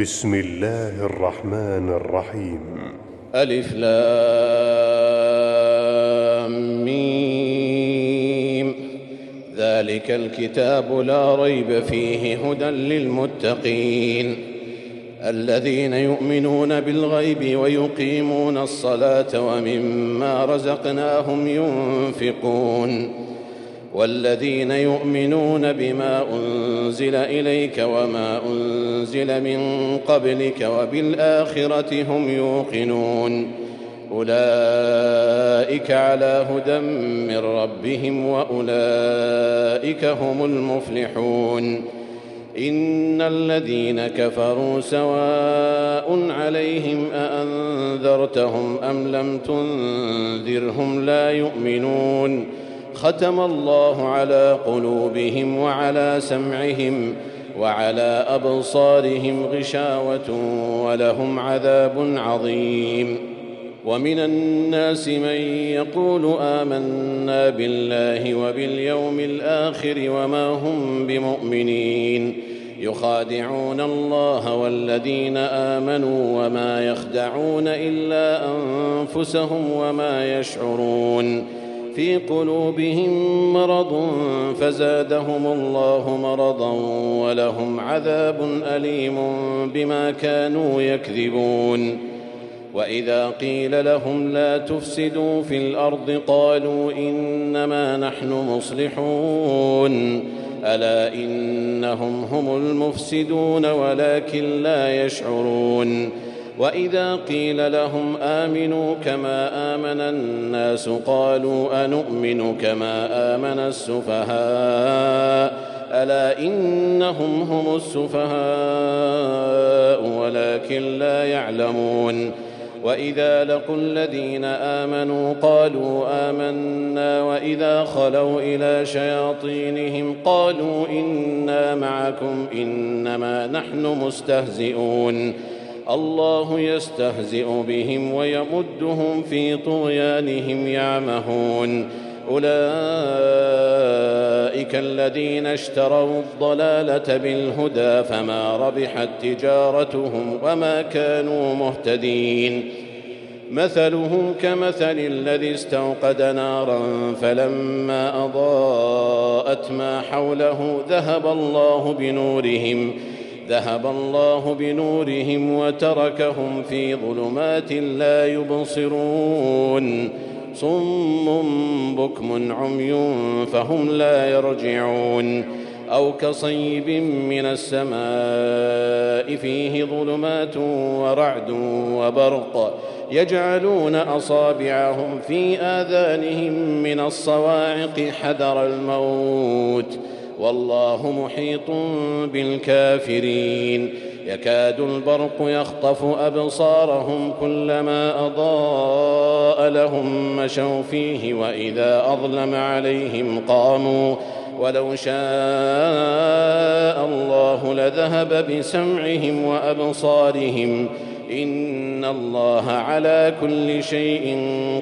بسم الله الرحمن الرحيم. ألف لام ميم. ذلك الكتاب لا ريب فيه هدى للمتقين الذين يؤمنون بالغيب ويقيمون الصلاة ومما رزقناهم ينفقون والذين يؤمنون بما أنزل إليك وما أنزل من قبلك وبالآخرة هم يوقنون أولئك على هدى من ربهم وأولئك هم المفلحون. إن الذين كفروا سواء عليهم أأنذرتهم أم لم تنذرهم لا يؤمنون ختم الله على قلوبهم وعلى سمعهم وعلى أبصارهم غشاوة ولهم عذاب عظيم. ومن الناس من يقول آمنا بالله وباليوم الآخر وما هم بمؤمنين يخادعون الله والذين آمنوا وما يخدعون إلا أنفسهم وما يشعرون. في قلوبهم مرض فزادهم الله مرضا ولهم عذاب أليم بما كانوا يكذبون. وإذا قيل لهم لا تفسدوا في الأرض قالوا إنما نحن مصلحون ألا إنهم هم المفسدون ولكن لا يشعرون. وإذا قيل لهم آمنوا كما آمن الناس قالوا أنؤمن كما آمن السفهاء ألا إنهم هم السفهاء ولكن لا يعلمون. وإذا لقوا الذين آمنوا قالوا آمنا وإذا خلوا إلى شياطينهم قالوا إنا معكم إنما نحن مستهزئون الله يستهزئ بهم ويمدهم في طغيانهم يعمهون. أولئك الذين اشتروا الضلالة بالهدى فما ربحت تجارتهم وما كانوا مهتدين. مثلهم كمثل الذي استوقد نارا فلما أضاءت ما حوله ذهب الله بنورهم وتركهم في ظلمات لا يبصرون صم بكم عمي فهم لا يرجعون. أو كصيب من السماء فيه ظلمات ورعد وبرق يجعلون أصابعهم في آذانهم من الصواعق حذر الموت والله محيط بالكافرين. يكاد البرق يخطف أبصارهم كلما أضاء لهم مشوا فيه وإذا أظلم عليهم قاموا ولو شاء الله لذهب بسمعهم وأبصارهم إن الله على كل شيء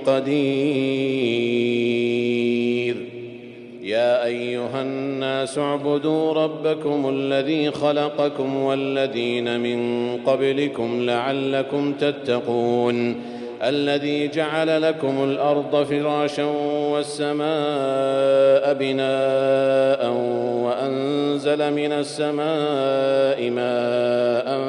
قدير. يا أيها الناس اعبدوا ربكم الذي خلقكم والذين من قبلكم لعلكم تتقون الذي جعل لكم الأرض فراشا والسماء بناء وأنزل من السماء ماء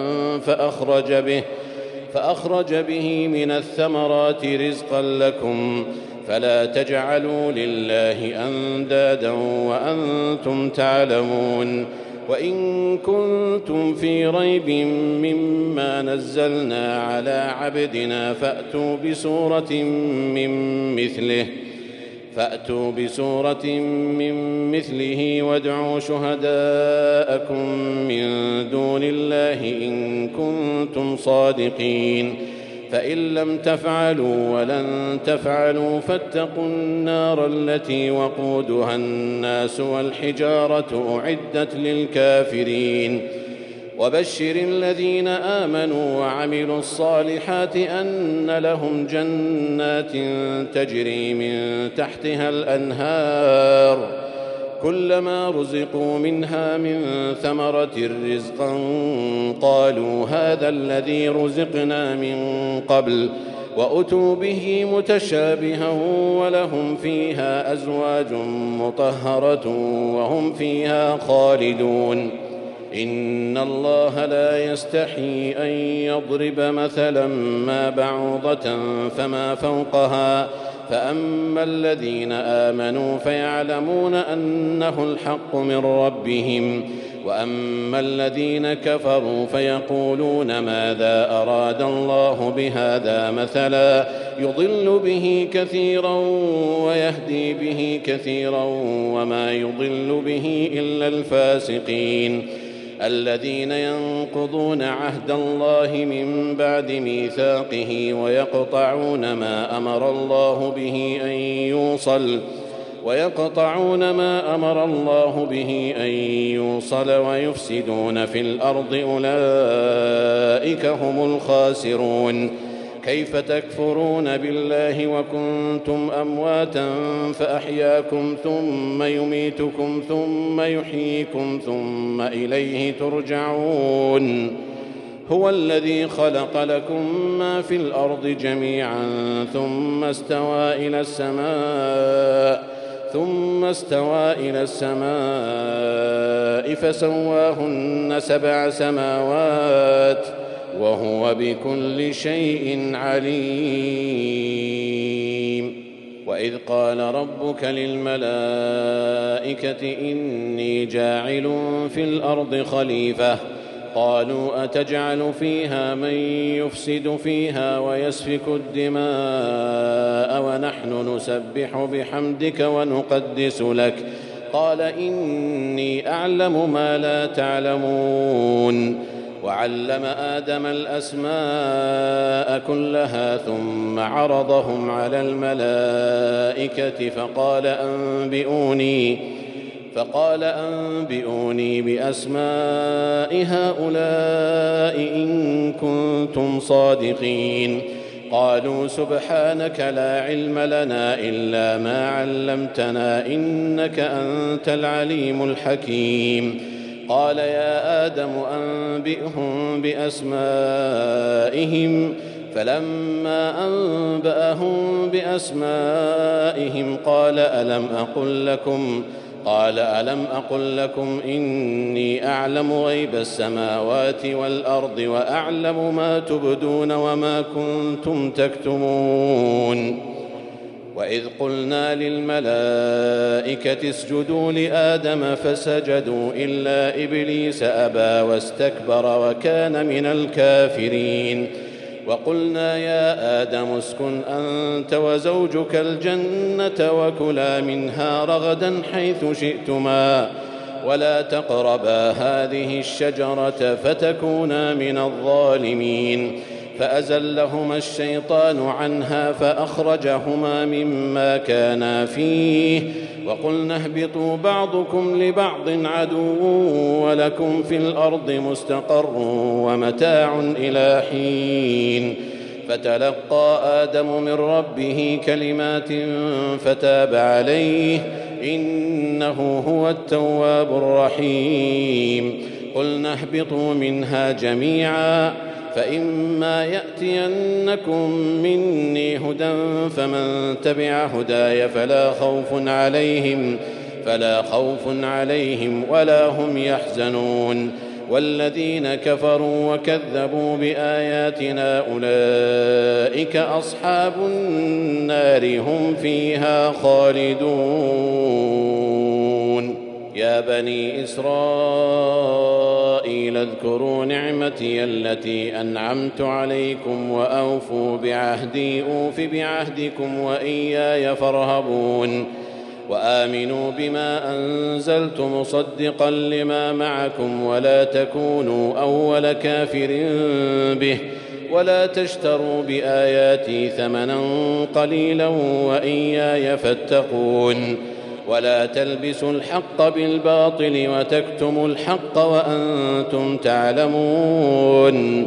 فأخرج به من الثمرات رزقا لكم فلا تجعلوا لله أندادا وأنتم تعلمون. وإن كنتم في ريب مما نزلنا على عبدنا فأتوا بسورة من مثله وادعوا شهداءكم من دون الله إن كنتم صادقين. فإن لم تفعلوا ولن تفعلوا فاتقوا النار التي وقودها الناس والحجارة أعدت للكافرين. وبشر الذين آمنوا وعملوا الصالحات أن لهم جنات تجري من تحتها الأنهار كلما رزقوا منها من ثمرة رزقا قالوا هذا الذي رزقنا من قبل وأتوا به متشابها ولهم فيها أزواج مطهرة وهم فيها خالدون إن الله لا يستحيي أن يضرب مثلا ما بعوضة فما فوقها فأما الذين آمنوا فيعلمون أنه الحق من ربهم وأما الذين كفروا فيقولون ماذا أراد الله بهذا مثلا يضل به كثيرا ويهدي به كثيرا وما يضل به إلا الفاسقين الذين ينقضون عهد الله من بعد ميثاقه ويقطعون ما أمر الله به أن يوصل ويفسدون في الأرض أولئك هم الخاسرون كيف تكفرون بالله وكنتم أمواتا فأحياكم ثم يميتكم ثم يحييكم ثم إليه ترجعون هو الذي خلق لكم ما في الأرض جميعا ثم استوى إلى السماء فسواهن 7 سماوات وهو بكل شيء عليم وإذ قال ربك للملائكة إني جاعل في الأرض خليفة قالوا أتجعل فيها من يفسد فيها ويسفك الدماء ونحن نسبح بحمدك ونقدس لك قال إني أعلم ما لا تعلمون وعلم آدم الأسماء كلها ثم عرضهم على الملائكة فقال أنبئوني بأسماء هؤلاء إن كنتم صادقين قالوا سبحانك لا علم لنا إلا ما علمتنا إنك أنت العليم الحكيم قال يا آدم أنبئهم بأسمائهم فلما أنبأهم بأسمائهم قال ألم أقل لكم إني أعلم غيب السماوات والأرض وأعلم ما تبدون وما كنتم تكتمون وإذ قلنا للملائكة اسجدوا لآدم فسجدوا إلا إبليس أبى واستكبر وكان من الكافرين وقلنا يا آدم اسكن أنت وزوجك الجنة وكلا منها رغدا حيث شئتما ولا تقربا هذه الشجرة فتكونا من الظالمين فأزلهما الشيطان عنها فأخرجهما مما كانا فيه وقلنا اهبطوا بعضكم لبعض عدو ولكم في الأرض مستقر ومتاع إلى حين فتلقى آدم من ربه كلمات فتاب عليه إنه هو التواب الرحيم قلنا اهبطوا منها جميعا فإما يأتينكم مني هدى فمن تبع هداي فلا خوف عليهم ولا هم يحزنون والذين كفروا وكذبوا بآياتنا أولئك أصحاب النار هم فيها خالدون يا بني إسرائيل اذكروا نعمتي التي أنعمت عليكم وأوفوا بعهدي أوف بعهدكم وإياي فارهبون وآمنوا بما أنزلت مصدقا لما معكم ولا تكونوا أول كافر به ولا تشتروا بآياتي ثمنا قليلا وإياي فاتقون ولا تلبسوا الحق بالباطل وتكتموا الحق وأنتم تعلمون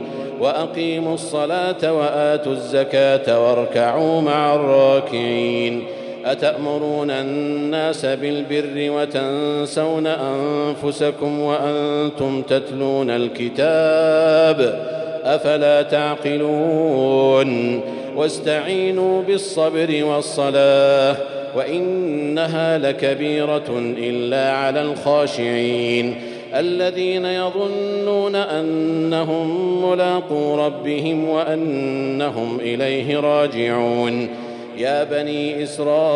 وأقيموا الصلاة وآتوا الزكاة واركعوا مع الراكعين أتأمرون الناس بالبر وتنسون أنفسكم وأنتم تتلون الكتاب أفلا تعقلون واستعينوا بالصبر والصلاة وإنها لكبيرة إلا على الخاشعين الذين يظنون أنهم ملاقو ربهم وأنهم إليه راجعون يا بني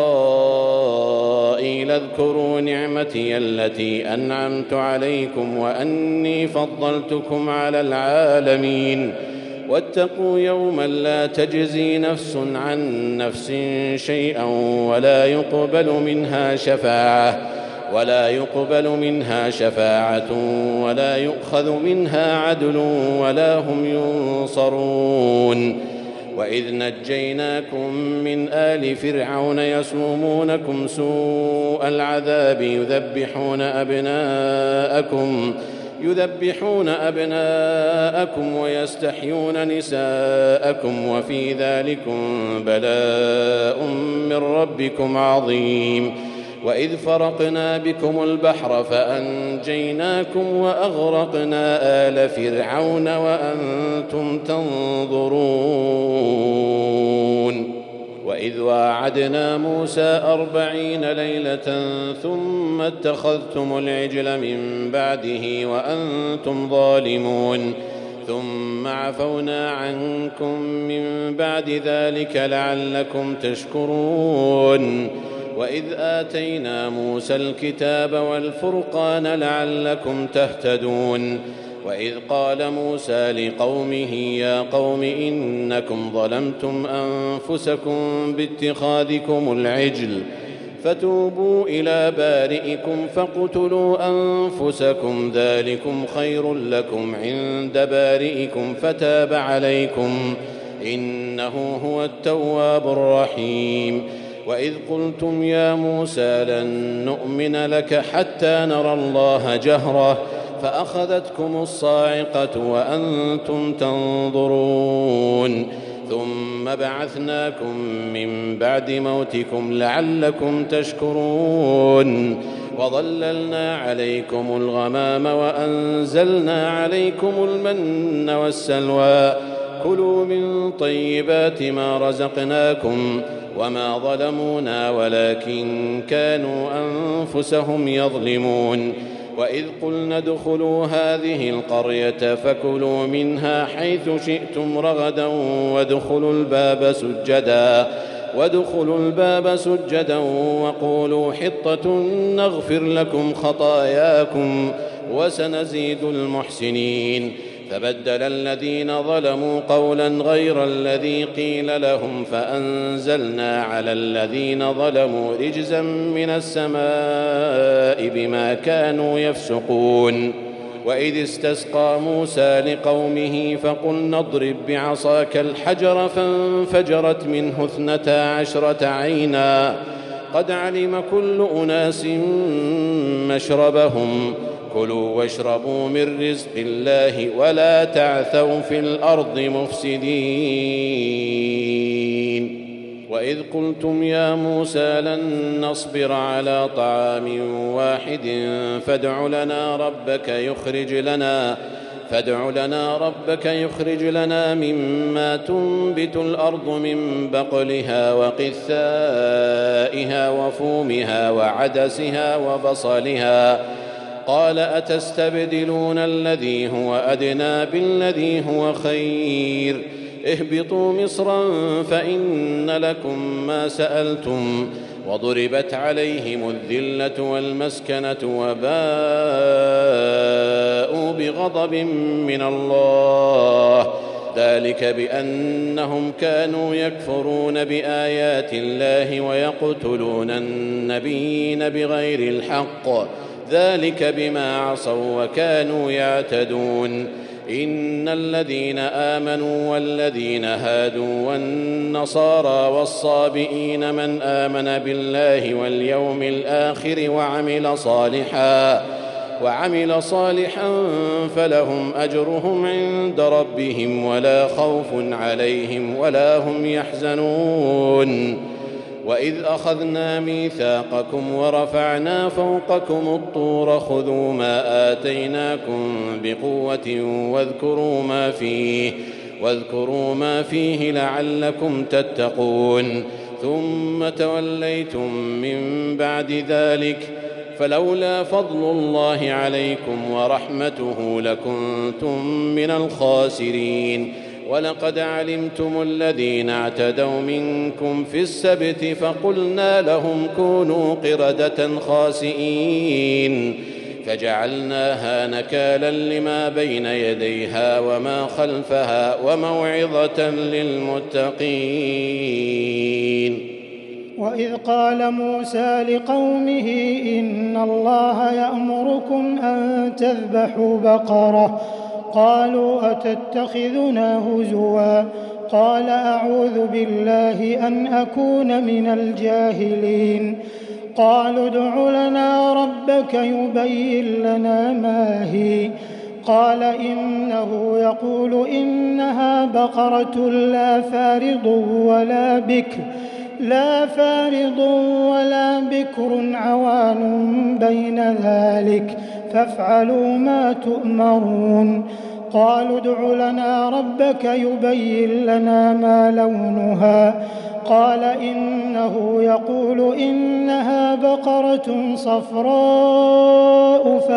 إسرائيل اذكروا نعمتي التي أنعمت عليكم وأني فضلتكم على العالمين واتقوا يوما لا تجزي نفس عن نفس شيئا ولا يقبل منها شفاعة ولا يؤخذ منها عدل ولا هم ينصرون وإذ نجيناكم من آل فرعون يسومونكم سوء العذاب يذبحون أبناءكم ويستحيون نساءكم وفي ذلكم بلاء من ربكم عظيم وإذ فرقنا بكم البحر فأنجيناكم وأغرقنا آل فرعون وأنتم تنظرون وإذ واعدنا موسى 40 ليلة ثم اتخذتم العجل من بعده وأنتم ظالمون ثم عفونا عنكم من بعد ذلك لعلكم تشكرون وإذ آتينا موسى الكتاب والفرقان لعلكم تهتدون وإذ قال موسى لقومه يا قوم إنكم ظلمتم أنفسكم باتخاذكم العجل فتوبوا إلى بارئكم فاقتلوا أنفسكم ذلكم خير لكم عند بارئكم فتاب عليكم إنه هو التواب الرحيم وإذ قلتم يا موسى لن نؤمن لك حتى نرى الله جهرة فأخذتكم الصاعقة وأنتم تنظرون ثم بعثناكم من بعد موتكم لعلكم تشكرون وظللنا عليكم الغمام وأنزلنا عليكم المن والسلوى كلوا من طيبات ما رزقناكم وما ظلمونا ولكن كانوا أنفسهم يظلمون وإذ قلنا ادخلوا هذه القرية فكلوا منها حيث شئتم رغدا وادخلوا الباب سجدا وقولوا حطة نغفر لكم خطاياكم وسنزيد المحسنين فبدل الذين ظلموا قولا غير الذي قيل لهم فأنزلنا على الذين ظلموا رجزا من السماء بما كانوا يفسقون وإذ استسقى موسى لقومه فقلنا اضرب بعصاك الحجر فانفجرت منه 12 عينا قد علم كل أناس مشربهم كلوا واشربوا من رزق الله ولا تعثوا في الأرض مفسدين وإذ قلتم يا موسى لن نصبر على طعام واحد فادع لنا ربك يخرج لنا مما تنبت الأرض من بقلها وقثائها وفومها وعدسها وبصلها قال أتستبدلون الذي هو أدنى بالذي هو خير اهبطوا مصرا فإن لكم ما سألتم وضربت عليهم الذلة والمسكنة وباءوا بغضب من الله ذلك بأنهم كانوا يكفرون بآيات الله ويقتلون النبيين بغير الحق ذلك بما عصوا وكانوا يعتدون إن الذين آمنوا والذين هادوا والنصارى والصابئين من آمن بالله واليوم الآخر وعمل صالحا فلهم أجرهم عند ربهم ولا خوف عليهم ولا هم يحزنون وإذ أخذنا ميثاقكم ورفعنا فوقكم الطور خذوا ما آتيناكم بقوة واذكروا ما فيه لعلكم تتقون ثم توليتم من بعد ذلك فلولا فضل الله عليكم ورحمته لكنتم من الخاسرين ولقد علمتم الذين اعتدوا منكم في السبت فقلنا لهم كونوا قردة خاسئين فجعلناها نكالا لما بين يديها وما خلفها وموعظة للمتقين. وإذ قال موسى لقومه إن الله يأمركم أن تذبحوا بقرة قالوا أتتخذنا هزوا قال أعوذ بالله أن أكون من الجاهلين قالوا ادع لنا ربك يبين لنا ما هي قال إنه يقول إنها بقرة لا فارض ولا بكر عوان بين ذلك فافعلوا ما تؤمرون قالوا ادع لنا ربك يبين لنا ما لونها قال إنه يقول إنها بقرة صفراء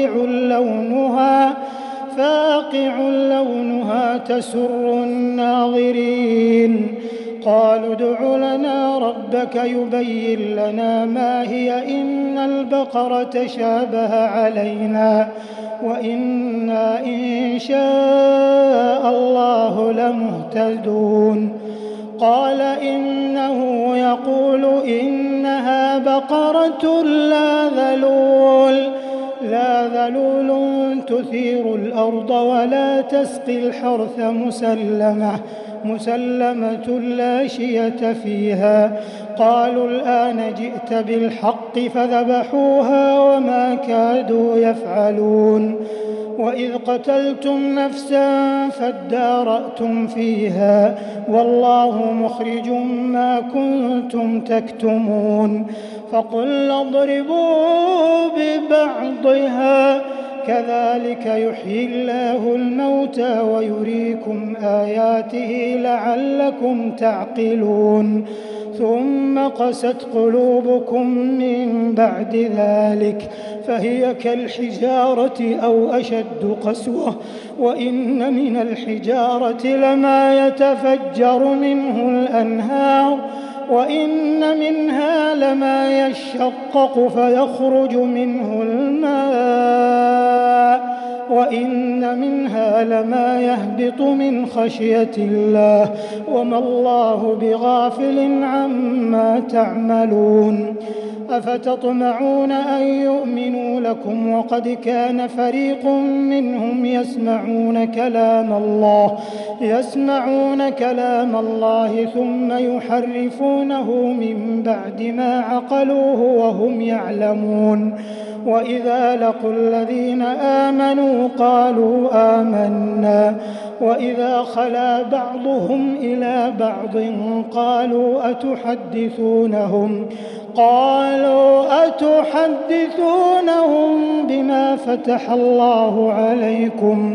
فاقع لونها تسر الناظرين قالوا ادع لنا ربك يبين لنا ما هي إن البقرة شابه علينا وإنا إن شاء الله لمهتدون قال إنه يقول إنها بقرة لا ذلول تثير الأرض ولا تسقي الحرث مسلمة لا شية فيها قالوا الآن جئت بالحق فذبحوها وما كادوا يفعلون وإذ قتلتم نفسا فادارأتم فيها والله مخرج ما كنتم تكتمون فقلنا اضربوا ببعضها كذلك يحيي الله الموتى ويريكم آياته لعلكم تعقلون ثم قست قلوبكم من بعد ذلك فهي كالحجارة أو أشد قسوة وإن من الحجارة لما يتفجر منه الأنهار وإن منها لما يشقق فيخرج منه الماء وإن منها لما يهبط من خشية الله وما الله بغافل عما تعملون أفتطمعون أن يؤمنوا لكم وقد كان فريق منهم يسمعون كلام الله ثم يحرفونه من بعد ما عقلوه وهم يعلمون وإذا لقوا الذين آمنوا قالوا آمنا وإذا خلا بعضهم إلى بعض قالوا أتحدثونهم بما فتح الله عليكم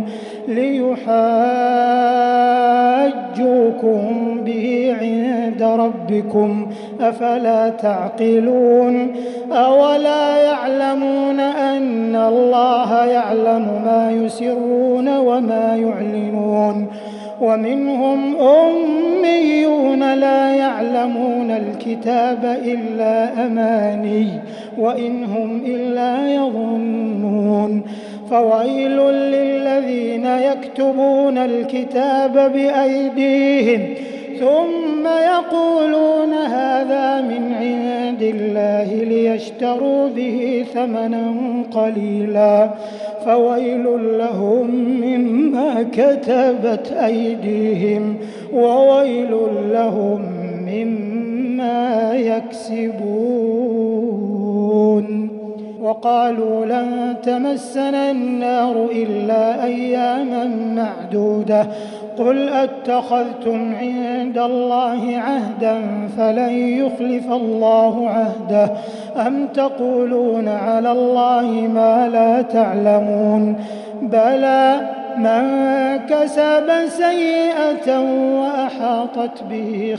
ليحاجوكم به عند ربكم أفلا تعقلون أولا يعلمون أن الله يعلم ما يسرون وما يعلنون ومنهم أميون لا يعلمون الكتاب إلا أماني وإن هم إلا يظنون فويل للذين يكتبون الكتاب بأيديهم ثم يقولون هذا من عند الله ليشتروا به ثمنا قليلا فويل لهم مما كتبت أيديهم وويل لهم مما يكسبون وقالوا لن تمسنا النار إلا أياما معدودة قل أتخذتم عند الله عهدا فلن يخلف الله عهده أم تقولون على الله ما لا تعلمون بلى من كسب سيئة وأحاطت به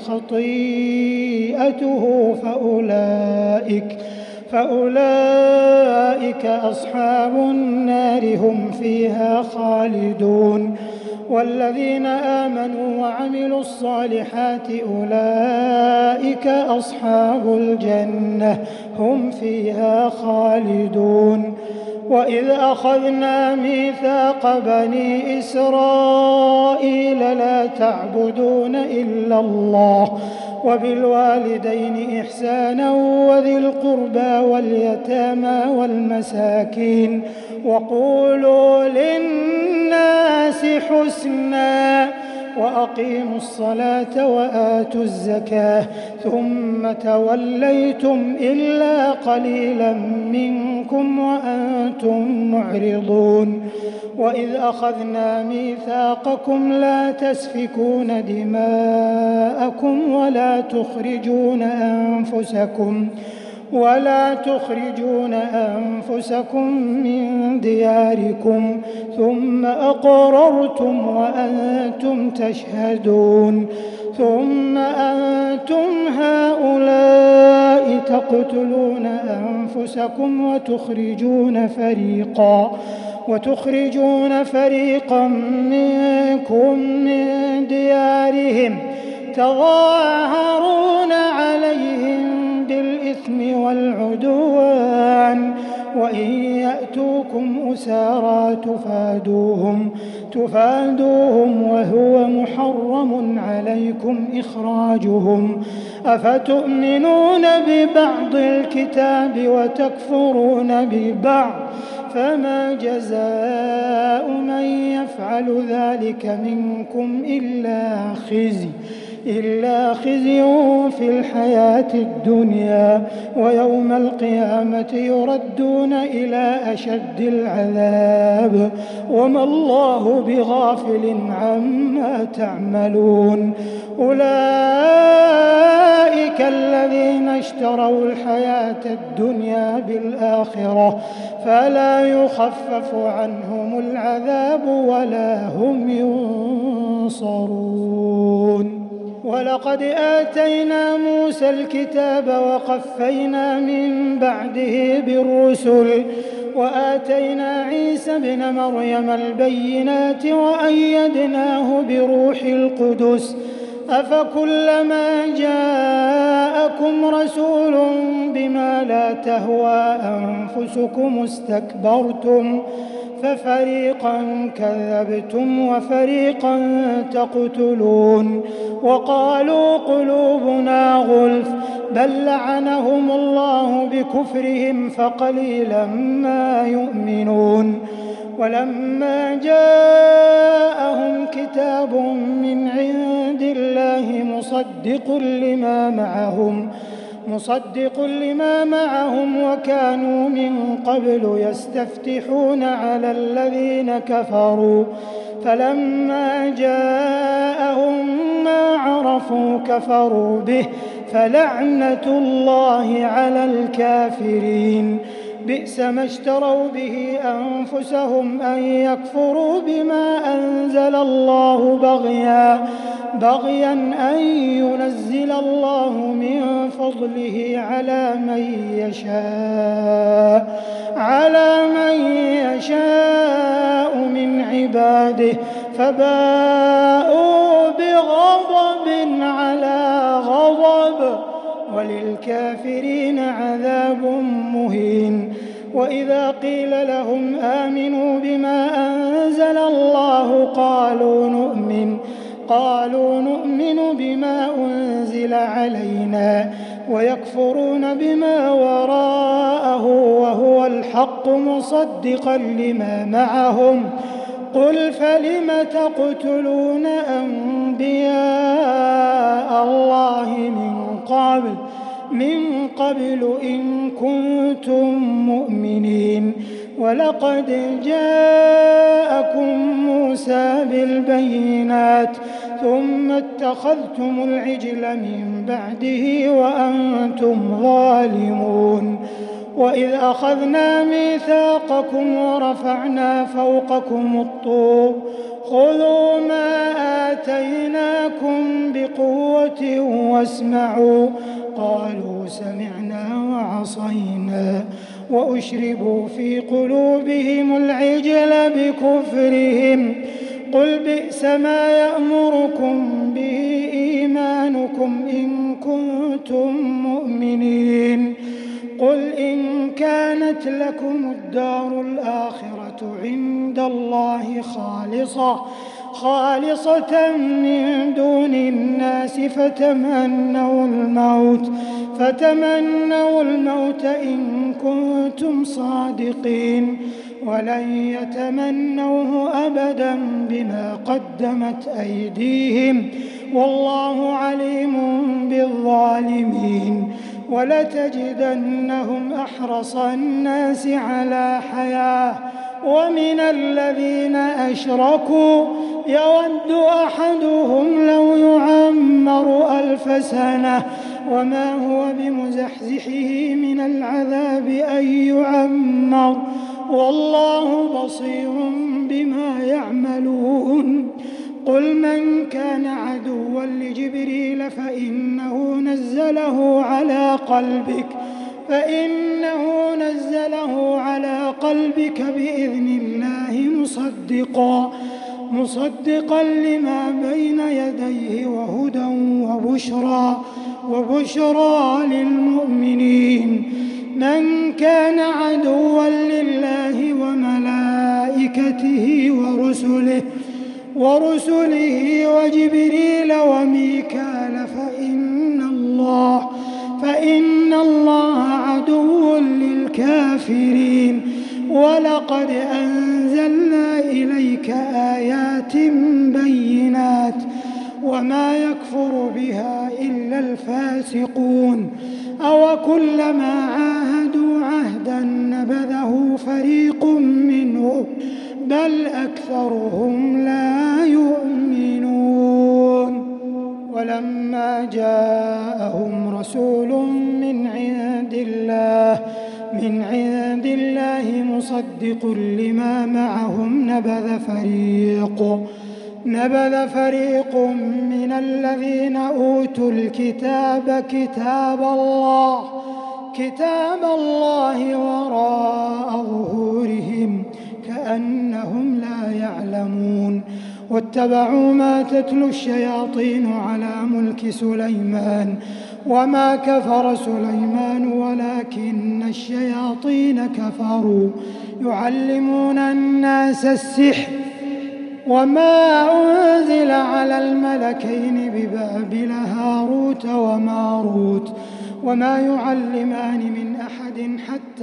خطيئته فأولئك أصحاب النار هم فيها خالدون والذين آمنوا وعملوا الصالحات أولئك أصحاب الجنة هم فيها خالدون وإذ أخذنا ميثاق بني إسرائيل لا تعبدون إلا الله وبالوالدين إحسانا وذي القربى واليتامى والمساكين وقولوا للناس حسنا وأقيموا الصلاة وآتوا الزكاة ثم توليتم إلا قليلا منكم وأنتم معرضون وإذ أخذنا ميثاقكم لا تسفكون دماءكم ولا تخرجون أنفسكم من دياركم ثم أقررتم وأنتم تشهدون ثم أنتم هؤلاء تقتلون أنفسكم وتخرجون فريقا منكم من ديارهم تظاهرون عليهم بالإثم والعدوان وإن يأتوكم أسارى تفادوهم وهو محرم عليكم إخراجهم أفتؤمنون ببعض الكتاب وتكفرون ببعض فما جزاء من يفعل ذلك منكم إلا خزي في الحياة الدنيا ويوم القيامة يردون إلى أشد العذاب وما الله بغافل عما تعملون أولئك الذين اشتروا الحياة الدنيا بالآخرة فلا يخفف عنهم العذاب ولا هم ينصرون ولقد آتينا موسى الكتاب وقفينا من بعده بالرسل وآتينا عيسى ابن مريم البينات وأيدناه بروح القدس أفكلما جاءكم رسول بما لا تهوى أنفسكم استكبرتم ففريقا كذبتم وفريقا تقتلون وقالوا قلوبنا غلف بل لعنهم الله بكفرهم فقليلا ما يؤمنون ولما جاءهم كتاب من عند الله مصدق لما معهم وكانوا من قبل يستفتحون على الذين كفروا فلما جاءهم ما عرفوا كفروا به فلعنة الله على الكافرين بئس ما اشتروا به أنفسهم أن يكفروا بما أنزل الله بغيا أن ينزل الله من فضله على من يشاء من عباده فباءوا بغضب على غضب وللكافرين عذاب مهين وإذا قيل لهم آمنوا بما أنزل الله قالوا نؤمن بما أنزل علينا ويكفرون بما وراءه وهو الحق مصدقا لما معهم قل فلم تقتلون أنبياء الله من قبل إن كنتم مؤمنين. ولقد جاءكم موسى بالبينات ثم اتخذتم العجل من بعده وأنتم ظالمون. وإذ أخذنا ميثاقكم ورفعنا فوقكم الطور خذوا ما آتيناكم بقوة واسمعوا قالوا سمعنا وعصينا وأشربوا في قلوبهم العجل بكفرهم قل بئس ما يأمركم به إيمانكم إن كنتم مؤمنين. قل إن كانت لكم الدار الآخرة عند الله خالصة من دون الناس فتمنوا الموت إن كنتم صادقين ولن يتمنوه أبدا بما قدمت أيديهم والله عليم بالظالمين. ولتجدنهم أحرص الناس على حياة ومن الذين أشركوا يود أحدهم لو يعمر 1000 سنة وما هو بمزحزحه من العذاب أن يعمر والله بصير بما يعملون. قل من كان عدوا لجبريل فإنه نزله على قلبك بإذن الله مصدقا لما بين يديه وهدى وبشرى للمؤمنين. من كان عدوا لله وملائكته ورسله وجبريل وميكال فإن الله عدو للكافرين. ولقد أنزلنا إليك آيات بينات وما يكفر بها إلا الفاسقون. أوكلما عاهدوا عهدا نبذه فريق منهم بل أكثرهم لا يؤمنون. ولما جاءهم رسول من عند الله مصدق لما معهم نبذ فريق من الذين أوتوا الكتاب كتاب الله وراء ظهورهم كأنهم لا يعلمون. واتبعوا ما تتلو الشياطين على ملك سليمان وما كفر سليمان ولكن الشياطين كفروا يعلمون الناس السحر وما أنزل على الملكين ببابل هاروت وماروت وما يعلمان من أحد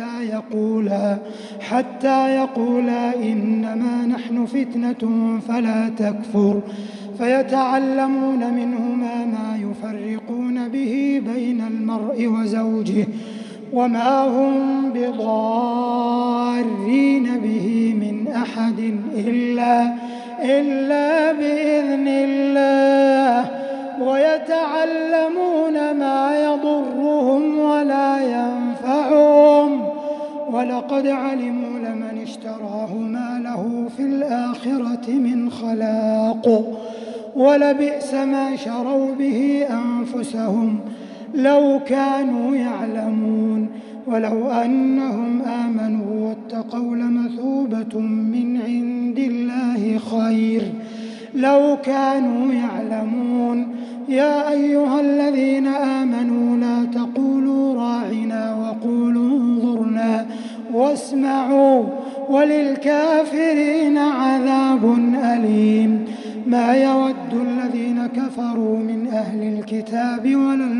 حتى يقولا إنما نحن فتنة فلا تكفر فيتعلمون منهما ما يفرقون به بين المرء وزوجه وما هم بضارين به من أحد إلا بإذن الله ويتعلمون ما يضرهم ولا ينفعهم ولقد علموا لمن اشتراه ما له في الآخرة من خلاق ولبئس ما شروا به أنفسهم لو كانوا يعلمون. ولو أنهم آمنوا واتقوا لمثوبة من عند الله خير لو كانوا يعلمون. يا أيها الذين آمنوا لا تقولوا راعنا وقولوا انظرنا واسمعوا وللكافرين عذاب أليم. ما يود الذين كفروا من أهل الكتاب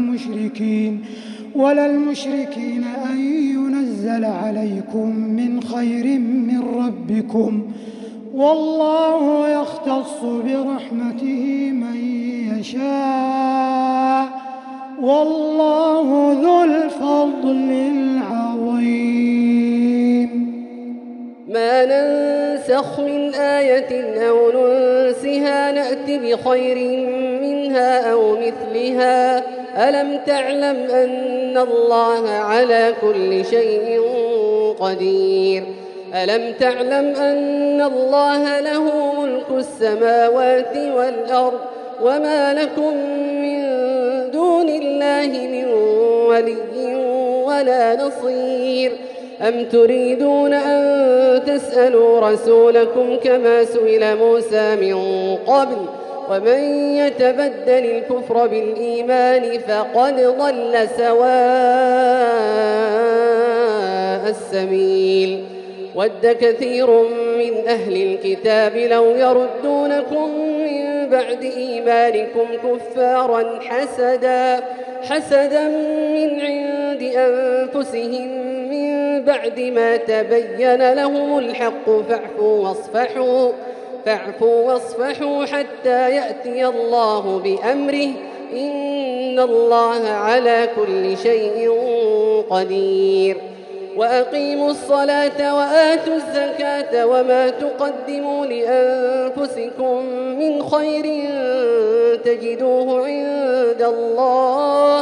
ولا المشركين أن ينزل عليكم من خير من ربكم والله يختص برحمته من يشاء والله ذو الفضل العظيم. ما ننسخ من آية أو ننسها نأت بخير منها أو مثلها. ألم تعلم أن الله على كل شيء قدير. ألم تعلم أن الله له ملك السماوات والأرض وما لكم من دون الله من ولي ولا نصير. أم تريدون أن تسألوا رسولكم كما سئل موسى من قبل ومن يتبدل الكفر بالإيمان فقد ضل سواء السبيل. ود كثير من أهل الكتاب لو يردونكم من بعد إيمانكم كفارا حسدا من عند أنفسهم من بعد ما تبين لهم الحق فاعفوا واصفحوا حتى يأتي الله بأمره إن الله على كل شيء قدير. وأقيموا الصلاة وآتوا الزكاة وما تقدموا لأنفسكم من خير تجدوه عند الله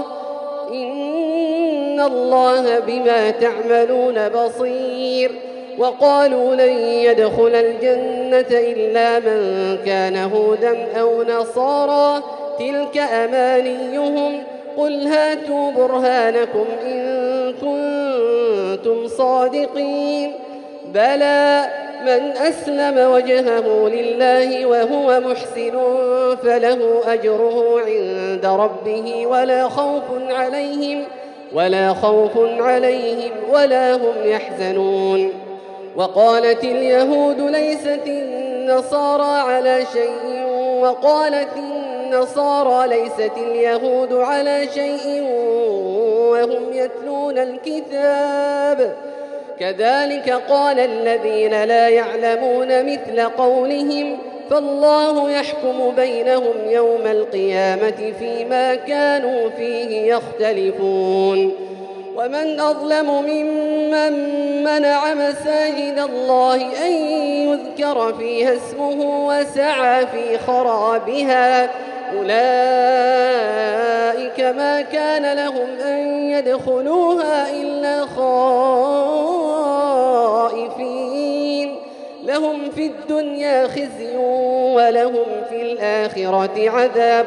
إن الله بما تعملون بصير. وقالوا لن يدخل الجنة إلا من كان هودا أو نصارى تلك أمانيهم قل هاتوا برهانكم إن كنتم صادقين. بلى من أسلم وجهه لله وهو محسن فله أجره عند ربه ولا خوف عليهم ولا هم يحزنون. وقالت اليهود ليست النصارى على شيء وقالت النصارى ليست اليهود على شيء وهم يتلون الكتاب كذلك قال الذين لا يعلمون مثل قولهم فالله يحكم بينهم يوم القيامة فيما كانوا فيه يختلفون. ومن أظلم ممن منع مساجد الله أن يذكر فيها اسمه وسعى في خرابها أولئك ما كان لهم أن يدخلوها إلا خائفين لهم في الدنيا خزي ولهم في الآخرة عذاب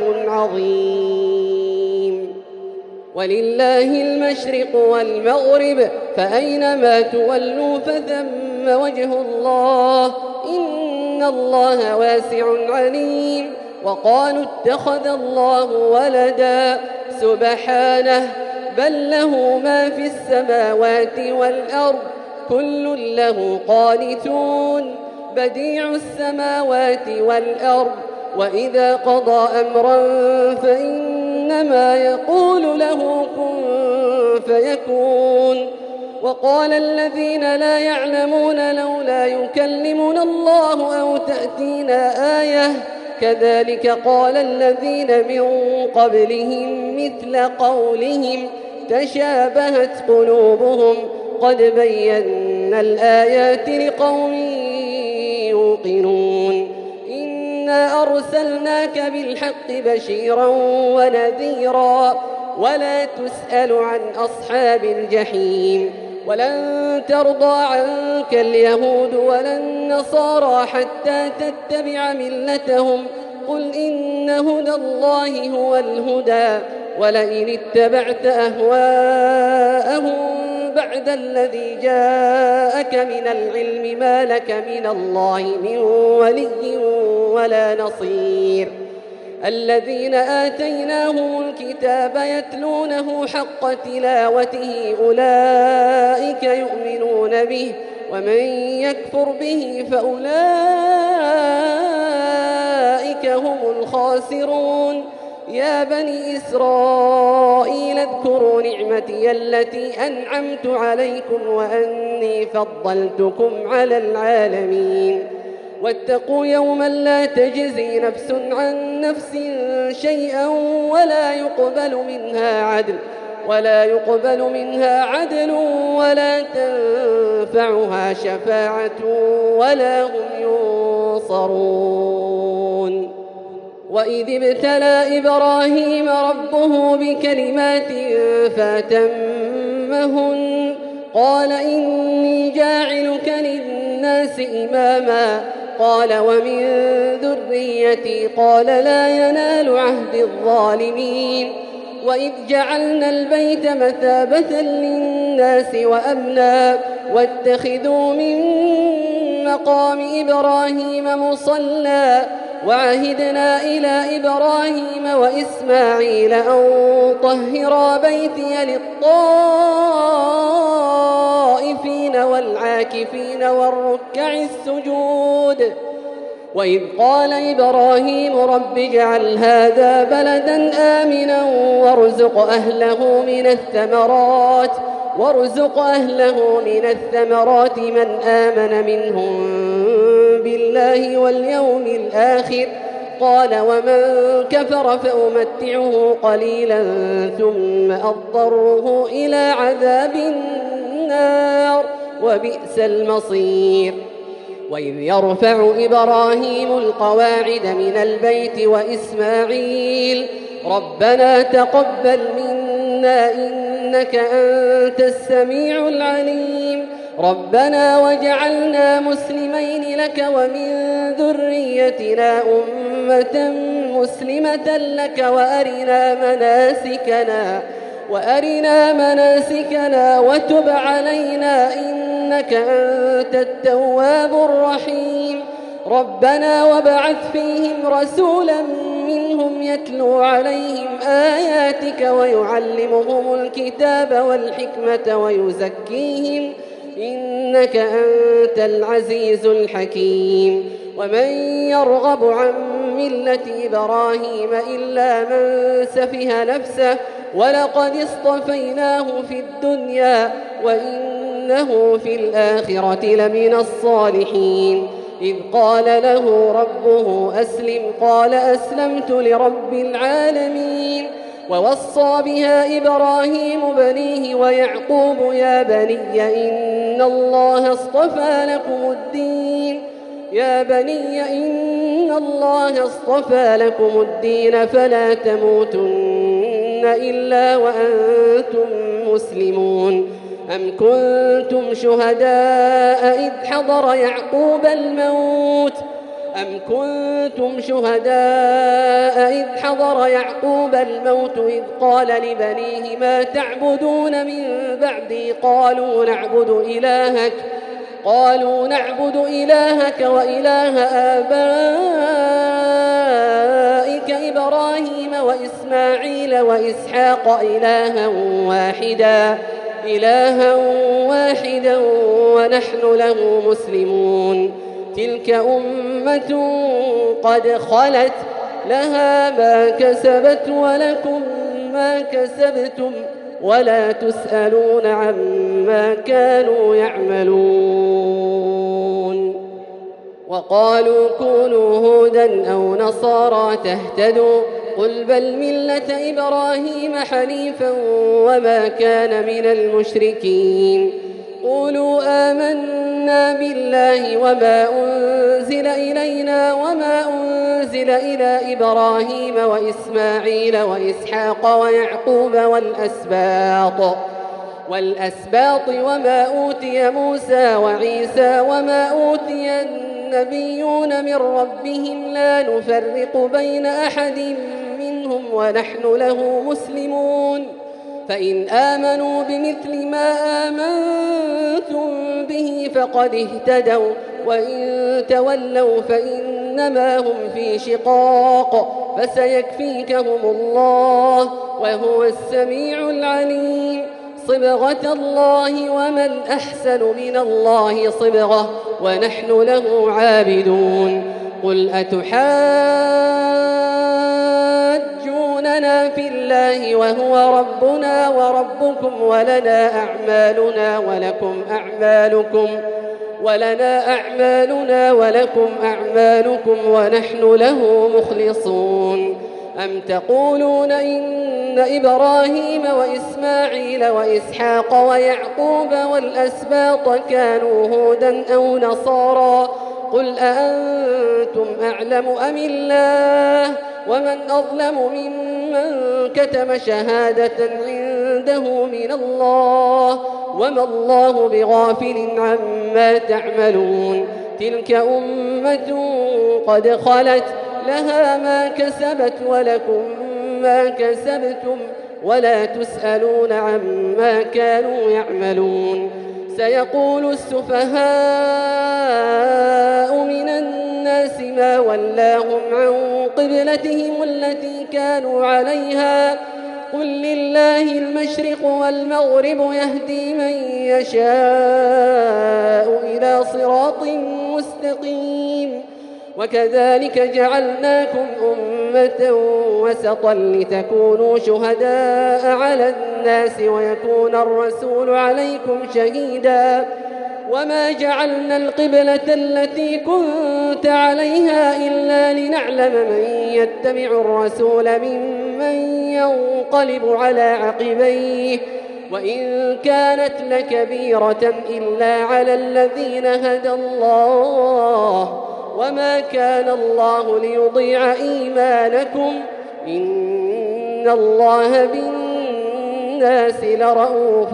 عظيم. ولله المشرق والمغرب فأينما تولوا فثم وجه الله إن الله واسع عليم. وقالوا اتخذ الله ولدا سبحانه بل له ما في السماوات والأرض كل له قانتون بديع السماوات والأرض وإذا قضى أمرا فإنما يقول له كن فيكون. وقال الذين لا يعلمون لولا يكلمنا الله أو تأتينا آية كذلك قال الذين من قبلهم مثل قولهم تشابهت قلوبهم قد بينا الآيات لقوم يوقنون. إنا أرسلناك بالحق بشيرا ونذيرا ولا تسأل عن أصحاب الجحيم. ولن ترضى عنك اليهود ولا النصارى حتى تتبع ملتهم قل إن هدى الله هو الهدى ولئن اتبعت أهواءهم بعد الذي جاءك من العلم ما لك من الله من ولي ولا نصير. الذين آتيناهم الكتاب يتلونه حق تلاوته أولئك يؤمنون به ومن يكفر به فأولئك هم الخاسرون. يا بني إسرائيل اذكروا نعمتي التي أنعمت عليكم وأني فضلتكم على العالمين. واتقوا يوما لا تجزي نفس عن نفس شيئا ولا يقبل منها عدل ولا تنفعها شفاعة ولا هم ينصرون. وإذ ابتلى إبراهيم ربه بكلمات فأتمهن قال إني جاعلك للناس إماما قال ومن ذريتي قال لا ينال عهد الظالمين. وإذ جعلنا البيت مثابة للناس وأمنا واتخذوا من مقام إبراهيم مصلى وعهدنا إلى إبراهيم وإسماعيل أن طهرا بيتي للطائفين والعاكفين والركع السجود. وإذ قال إبراهيم رب اجعل هذا بلدا آمنا وارزق أهله من الثمرات من آمن منهم بالله واليوم الآخر قال ومن كفر فأمتعه قليلا ثم أضطره إلى عذاب النار وبئس المصير. وإذ يرفع إبراهيم القواعد من البيت وإسماعيل ربنا تقبل منا إنك أنت السميع العليم ربنا وجعلنا مسلمين لك ومن ذريتنا أمة مسلمة لك وأرنا مناسكنا وتب علينا إنك أنت التواب الرحيم ربنا وابعث فيهم رسولا منهم يتلو عليهم آياتك ويعلمهم الكتاب والحكمة ويزكيهم إنك أنت العزيز الحكيم. ومن يرغب عن ملة إبراهيم إلا من سفه نفسه ولقد اصطفيناه في الدنيا وإنه في الآخرة لمن الصالحين. إذ قال له ربه أسلم قال أسلمت لرب العالمين. ووصى بها إبراهيم بنيه ويعقوب يا بني إن الله اصطفى لكم الدين فلا تموتن إلا وأنتم مسلمون. أم كنتم شهداء إذ حضر يعقوب الموت إذ قال لبنيه ما تعبدون من بعدي قالوا نعبد إلهك وإله آبائك إبراهيم وإسماعيل وإسحاق إلها واحدا ونحن له مسلمون. تلك أمة قد خلت لها ما كسبت ولكم ما كسبتم ولا تسألون عما كانوا يعملون. وقالوا كونوا هودا أو نصارى تهتدوا قل بل ملة إبراهيم حنيفا وما كان من المشركين. قولوا آمنا بالله وما أنزل إلينا وما أنزل إلى إبراهيم وإسماعيل وإسحاق ويعقوب والأسباط وما أوتي موسى وعيسى وما أوتي النبيون من ربهم لا نفرق بين أحد منهم ونحن له مسلمون. فإن آمنوا بمثل ما آمنتم به فقد اهتدوا وإن تولوا فإنما هم في شقاق فسيكفيكهم الله وهو السميع العليم. صبغة الله ومن أحسن من الله صبغة ونحن له عابدون. قل أتحاجوننا في الله وهو ربنا ولنا أعمالنا ولكم أعمالكم ونحن له مخلصون. أم تقولون إن إبراهيم وإسماعيل وإسحاق ويعقوب والأسباط كانوا هودا أو نصارى؟ قل أأنتم أعلم أم الله؟ ومن أظلم ممن كتم شهادة عنده من الله وما الله بغافل عما تعملون. تلك أمة قد خلت لها ما كسبت ولكم ما كسبتم ولا تسألون عما كانوا يعملون. سيقول السفهاء من الناس ما ولاهم عن قبلتهم التي كانوا عليها قل لله المشرق والمغرب يهدي من يشاء إلى صراط مستقيم. وكذلك جعلناكم أمة وسطا لتكونوا شهداء على الناس ويكون الرسول عليكم شهيدا. وما جعلنا القبلة التي كنت عليها إلا لنعلم من يتبع الرسول ممن ينقلب على عقبيه وإن كانت لكبيرة إلا على الذين هدى الله وما كان الله ليضيع إيمانكم إن الله بالناس لرءوف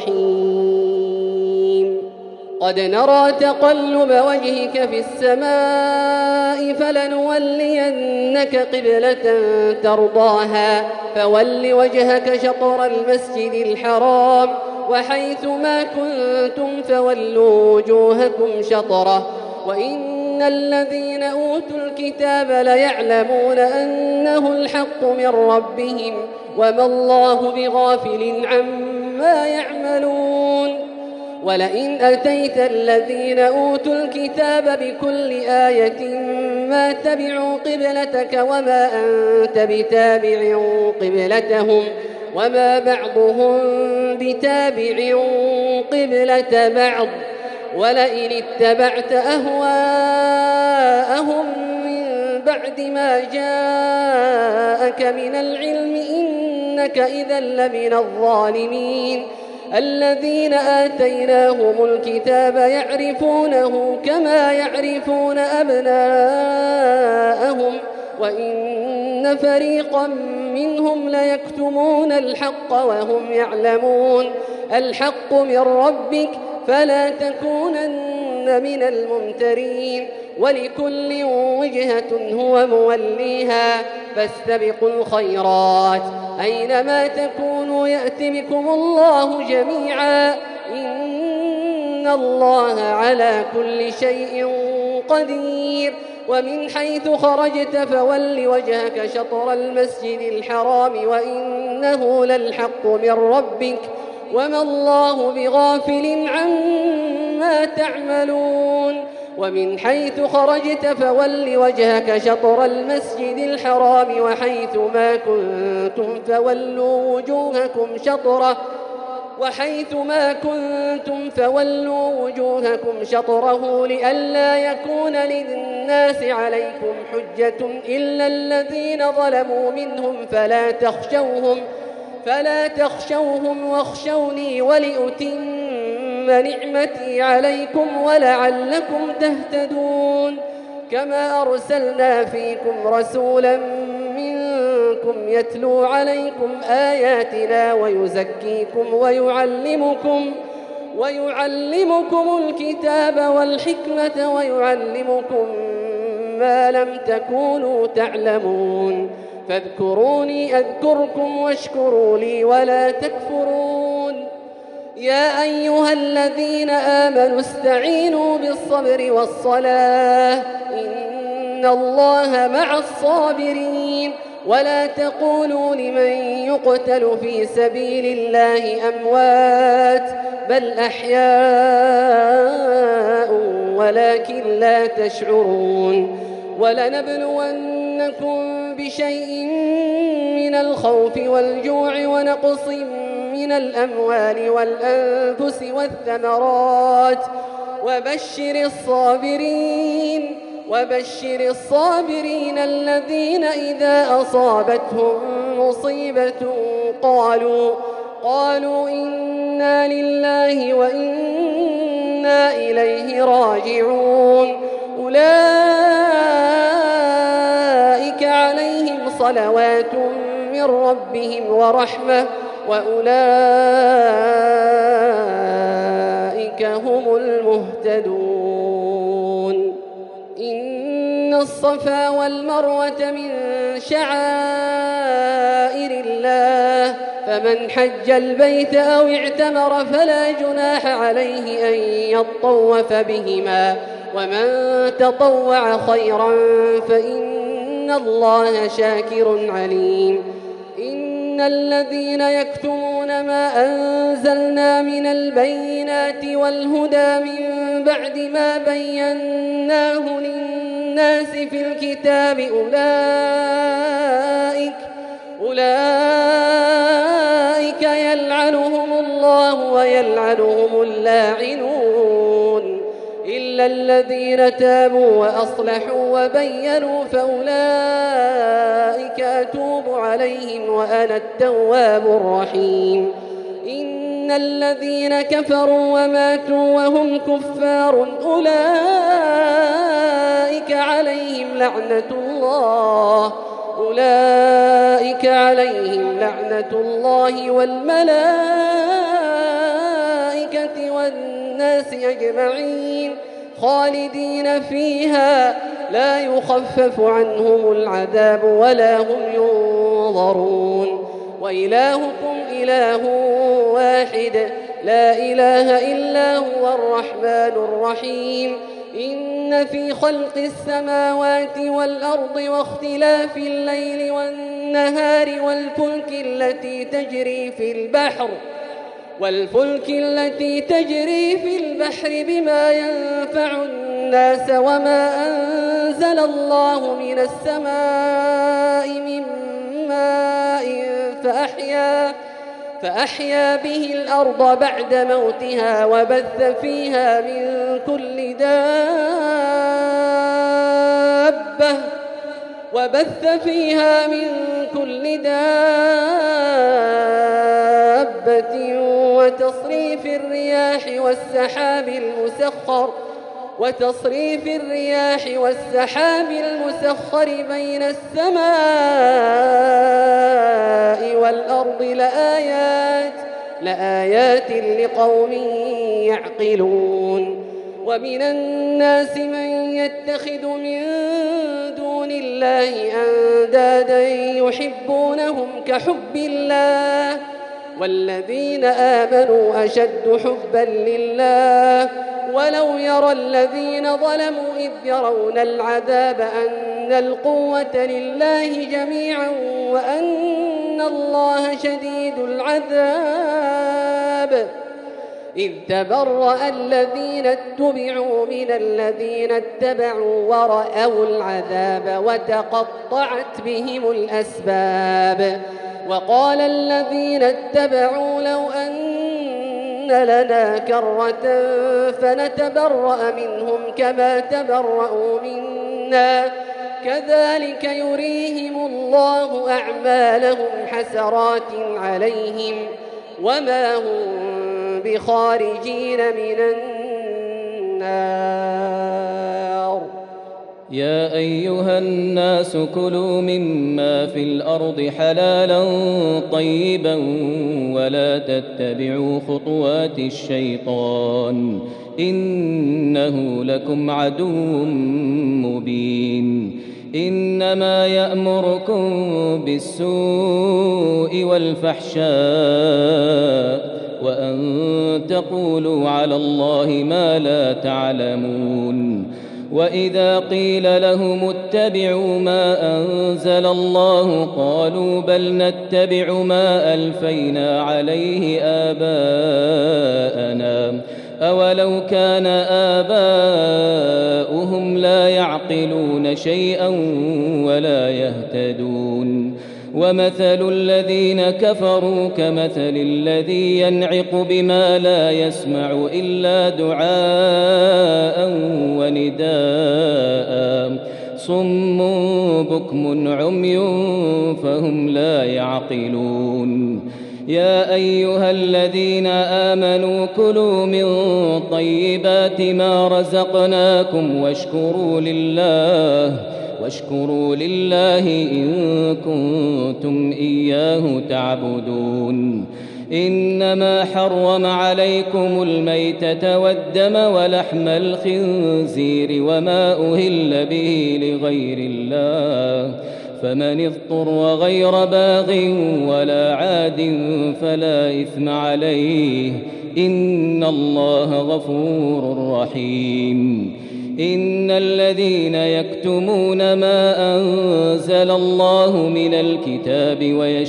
رحيم. قد نرى تقلب وجهك في السماء فلنولينك قبلة ترضاها فول وجهك شطر المسجد الحرام وحيث ما كنتم فولوا وجوهكم شطره وإن الذين أوتوا الكتاب ليعلمون أنه الحق من ربهم وما الله بغافل عما يعملون. ولئن أتيت الذين أوتوا الكتاب بكل آية ما تبعوا قبلتك وما أنت بتابع قبلتهم وما بعضهم بتابع قبلة بعض ولئن اتبعت أهواءهم من بعد ما جاءك من العلم إنك إذا لمن الظالمين. الذين آتيناهم الكتاب يعرفونه كما يعرفون أبناءهم وإن فريقا منهم ليكتمون الحق وهم يعلمون. الحق من ربك فلا تكونن من الممترين ولكل وجهة هو موليها فاستبقوا الخيرات أينما تكونوا يأت بكم الله جميعا إن الله على كل شيء قدير. ومن حيث خرجت فول وجهك شطر المسجد الحرام وإنه للحق من ربك وما الله بغافل عما تعملون. ومن حيث خرجت فول وجهك شطر المسجد الحرام وحيث ما كنتم فولوا وجوهكم شطره لئلا يكون للناس عليكم حجة إلا الذين ظلموا منهم فلا تخشوهم واخشوني ولأتم نعمتي عليكم ولعلكم تهتدون. كما أرسلنا فيكم رسولا منكم يتلو عليكم آياتنا ويزكيكم ويعلمكم الكتاب والحكمة ويعلمكم ما لم تكونوا تعلمون. فاذكروني أذكركم واشكروا لي ولا تكفرون. يا أيها الذين آمنوا استعينوا بالصبر والصلاة إن الله مع الصابرين. ولا تقولوا لمن يقتل في سبيل الله أموات بل أحياء ولكن لا تشعرون. ولنبلونكم بشيء من الخوف والجوع ونقص من الأموال والأنفس والثمرات وبشر الصابرين الذين إذا أصابتهم مصيبة قالوا إنا لله وإنا إليه راجعون أولئك عليهم صلوات من ربهم ورحمة وأولئك هم المهتدون إن الصفا والمروة من شعائر الله فمن حج البيت أو اعتمر فلا جناح عليه أن يطوف بهما ومن تطوع خيرا فإن الله شاكر عليم إن الذين يكتمون ما أنزلنا من البينات والهدى من بعد ما بيناه للناس في الكتاب أولئك يلعنهم الله ويلعنهم اللاعنون إلا الذين تابوا وأصلحوا وبينوا فأولئك أتوب عليهم وأنا التواب الرحيم إن الذين كفروا وماتوا وهم كفار أولئك عليهم لعنة الله والملائكة والناس أجمعين خالدين فيها لا يخفف عنهم العذاب ولا هم ينظرون وإلهكم إله واحد لا إله إلا هو الرحمن الرحيم إن في خلق السماوات والأرض واختلاف الليل والنهار والفلك التي تجري في البحر بما ينفع الناس وما أنزل الله من السماء من ماء فأحيا به الأرض بعد موتها وبث فيها من كل دابة وتصريف الرياح والسحاب المسخر بين السماء والأرض لآيات لقوم يعقلون ومن الناس من يتخذ من دون الله أندادا يحبونهم كحب الله والذين آمنوا أشد حبا لله ولو يرى الذين ظلموا إذ يرون العذاب أن القوة لله جميعا وأن الله شديد العذاب إذ تبرأ الذين اتبعوا من الذين اتبعوا ورأوا العذاب وتقطعت بهم الأسباب وقال الذين اتبعوا لو أن لنا كرة فنتبرأ منهم كما تبرأوا منا كذلك يريهم الله أعمالهم حسرات عليهم وما هم بخارجين من النار. يا أيها الناس كلوا مما في الأرض حلالا طيبا ولا تتبعوا خطوات الشيطان إنه لكم عدو مبين. إنما يأمركم بالسوء والفحشاء وأن تقولوا على الله ما لا تعلمون. وإذا قيل لهم اتبعوا ما أنزل الله قالوا بل نتبع ما ألفينا عليه آباءنا أولو كان آباؤهم لا يعقلون شيئا ولا يهتدون. ومثل الذين كفروا كمثل الذي ينعق بما لا يسمع إلا دعاء ونداء صم بكم عمي فهم لا يعقلون يا أيها الذين آمنوا كلوا من طيبات ما رزقناكم واشكروا لله إن كنتم إياه تعبدون إنما حرم عليكم الميتة والدم ولحم الخنزير وما أهل به لغير الله فمن اضطر غير باغ ولا عاد فلا إثم عليه إن الله غفور رحيم إن الذين يكتمون ما أنزل الله من الكتاب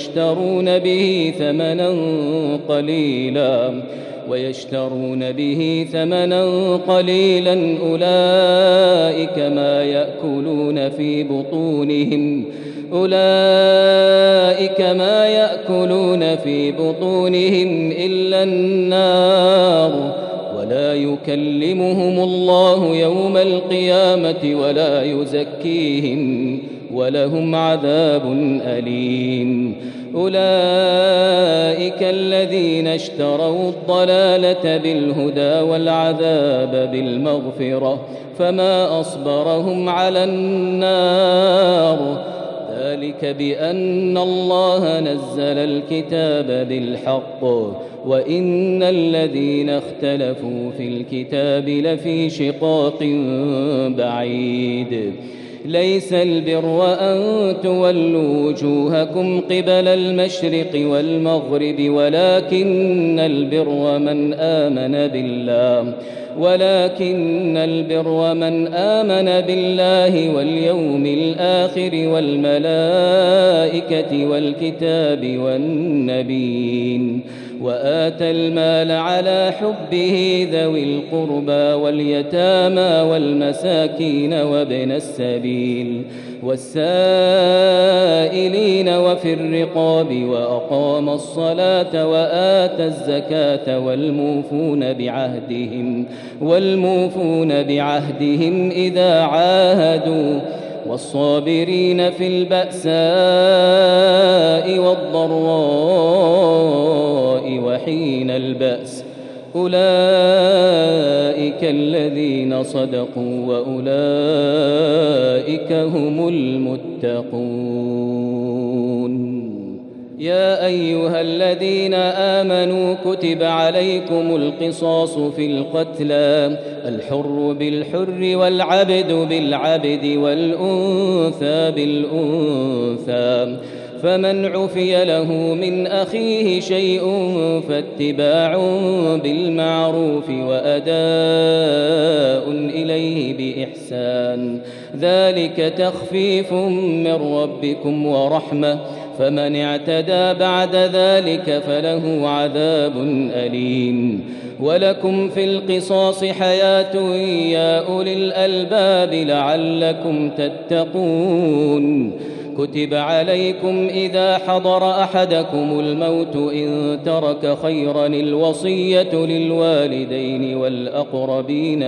ويشترون به ثمنا قليلا أولئك ما يأكلون في بطونهم إلا النار ولا يكلمهم الله يوم القيامة ولا يزكيهم ولهم عذاب أليم أولئك الذين اشتروا الضلالة بالهدى والعذاب بالمغفرة فما أصبرهم على النار ذلك بأن الله نزل الكتاب بالحق وإن الذين اختلفوا في الكتاب لفي شقاق بعيد ليس البر أن تولوا وجوهكم قبل المشرق والمغرب ولكن البر من آمن بالله واليوم الآخر والملائكة والكتاب والنبيين وآتى المال على حبه ذوي القربى واليتامى والمساكين وابن السبيل والسائلين وفي الرقاب وأقام الصلاة وآتى الزكاة والموفون بعهدهم إذا عاهدوا والصابرين في البأساء والضراء وحين البأس أولئك الذين صدقوا وأولئك هم المتقون يا أيها الذين آمنوا كتب عليكم القصاص في القتلى الحر بالحر والعبد بالعبد والأنثى بالأنثى فمن عفي له من أخيه شيء فاتباع بالمعروف وأداء إليه بإحسان ذلك تخفيف من ربكم ورحمة فمن اعتدى بعد ذلك فله عذاب أليم ولكم في القصاص حياة يا أولي الألباب لعلكم تتقون كتب عليكم إذا حضر أحدكم الموت إن ترك خيرا الوصية للوالدين والأقربين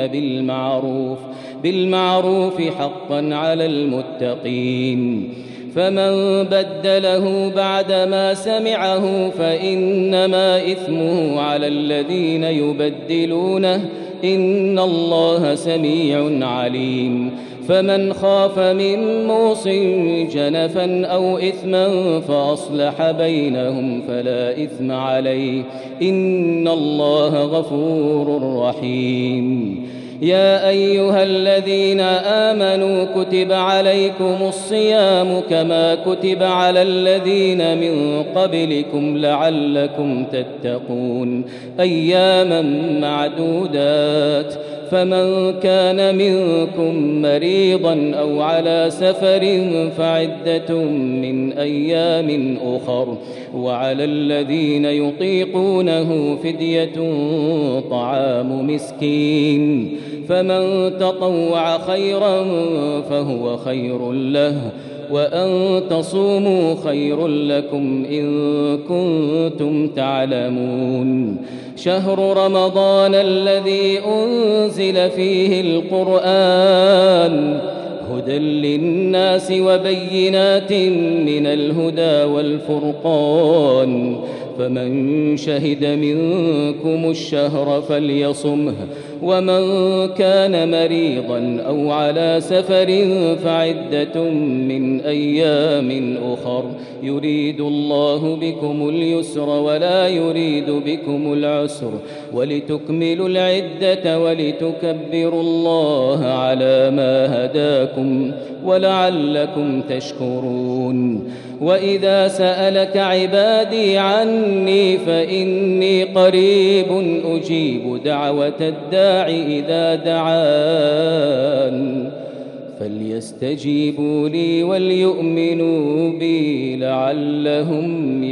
بالمعروف حقا على المتقين فمن بدله بعدما سمعه فإنما إثمه على الذين يبدلونه إن الله سميع عليم فمن خاف من موص جنفا أو إثما فأصلح بينهم فلا إثم عليه إن الله غفور رحيم يا أيها الذين آمنوا كتب عليكم الصيام كما كتب على الذين من قبلكم لعلكم تتقون أياما معدودات فمن كان منكم مريضا أو على سفر فعدة من أيام أخر وعلى الذين يطيقونه فدية طعام مسكين فمن تطوع خيرا فهو خير له وأن تصوموا خير لكم إن كنتم تعلمون. شهر رمضان الذي أنزل فيه القرآن هدى للناس وبينات من الهدى والفرقان، فمن شهد منكم الشهر فليصمه، ومن كان مريضا أو على سفر فعدة من أيام أخر، يريد الله بكم اليسر ولا يريد بكم العسر، ولتكملوا العدة ولتكبروا الله على ما هداكم ولعلكم تشكرون. وإذا سألك عبادي عني فإني قريب أجيب دعوة الداع إذا دعان، فليستجيبوا لي وليؤمنوا بي لعلهم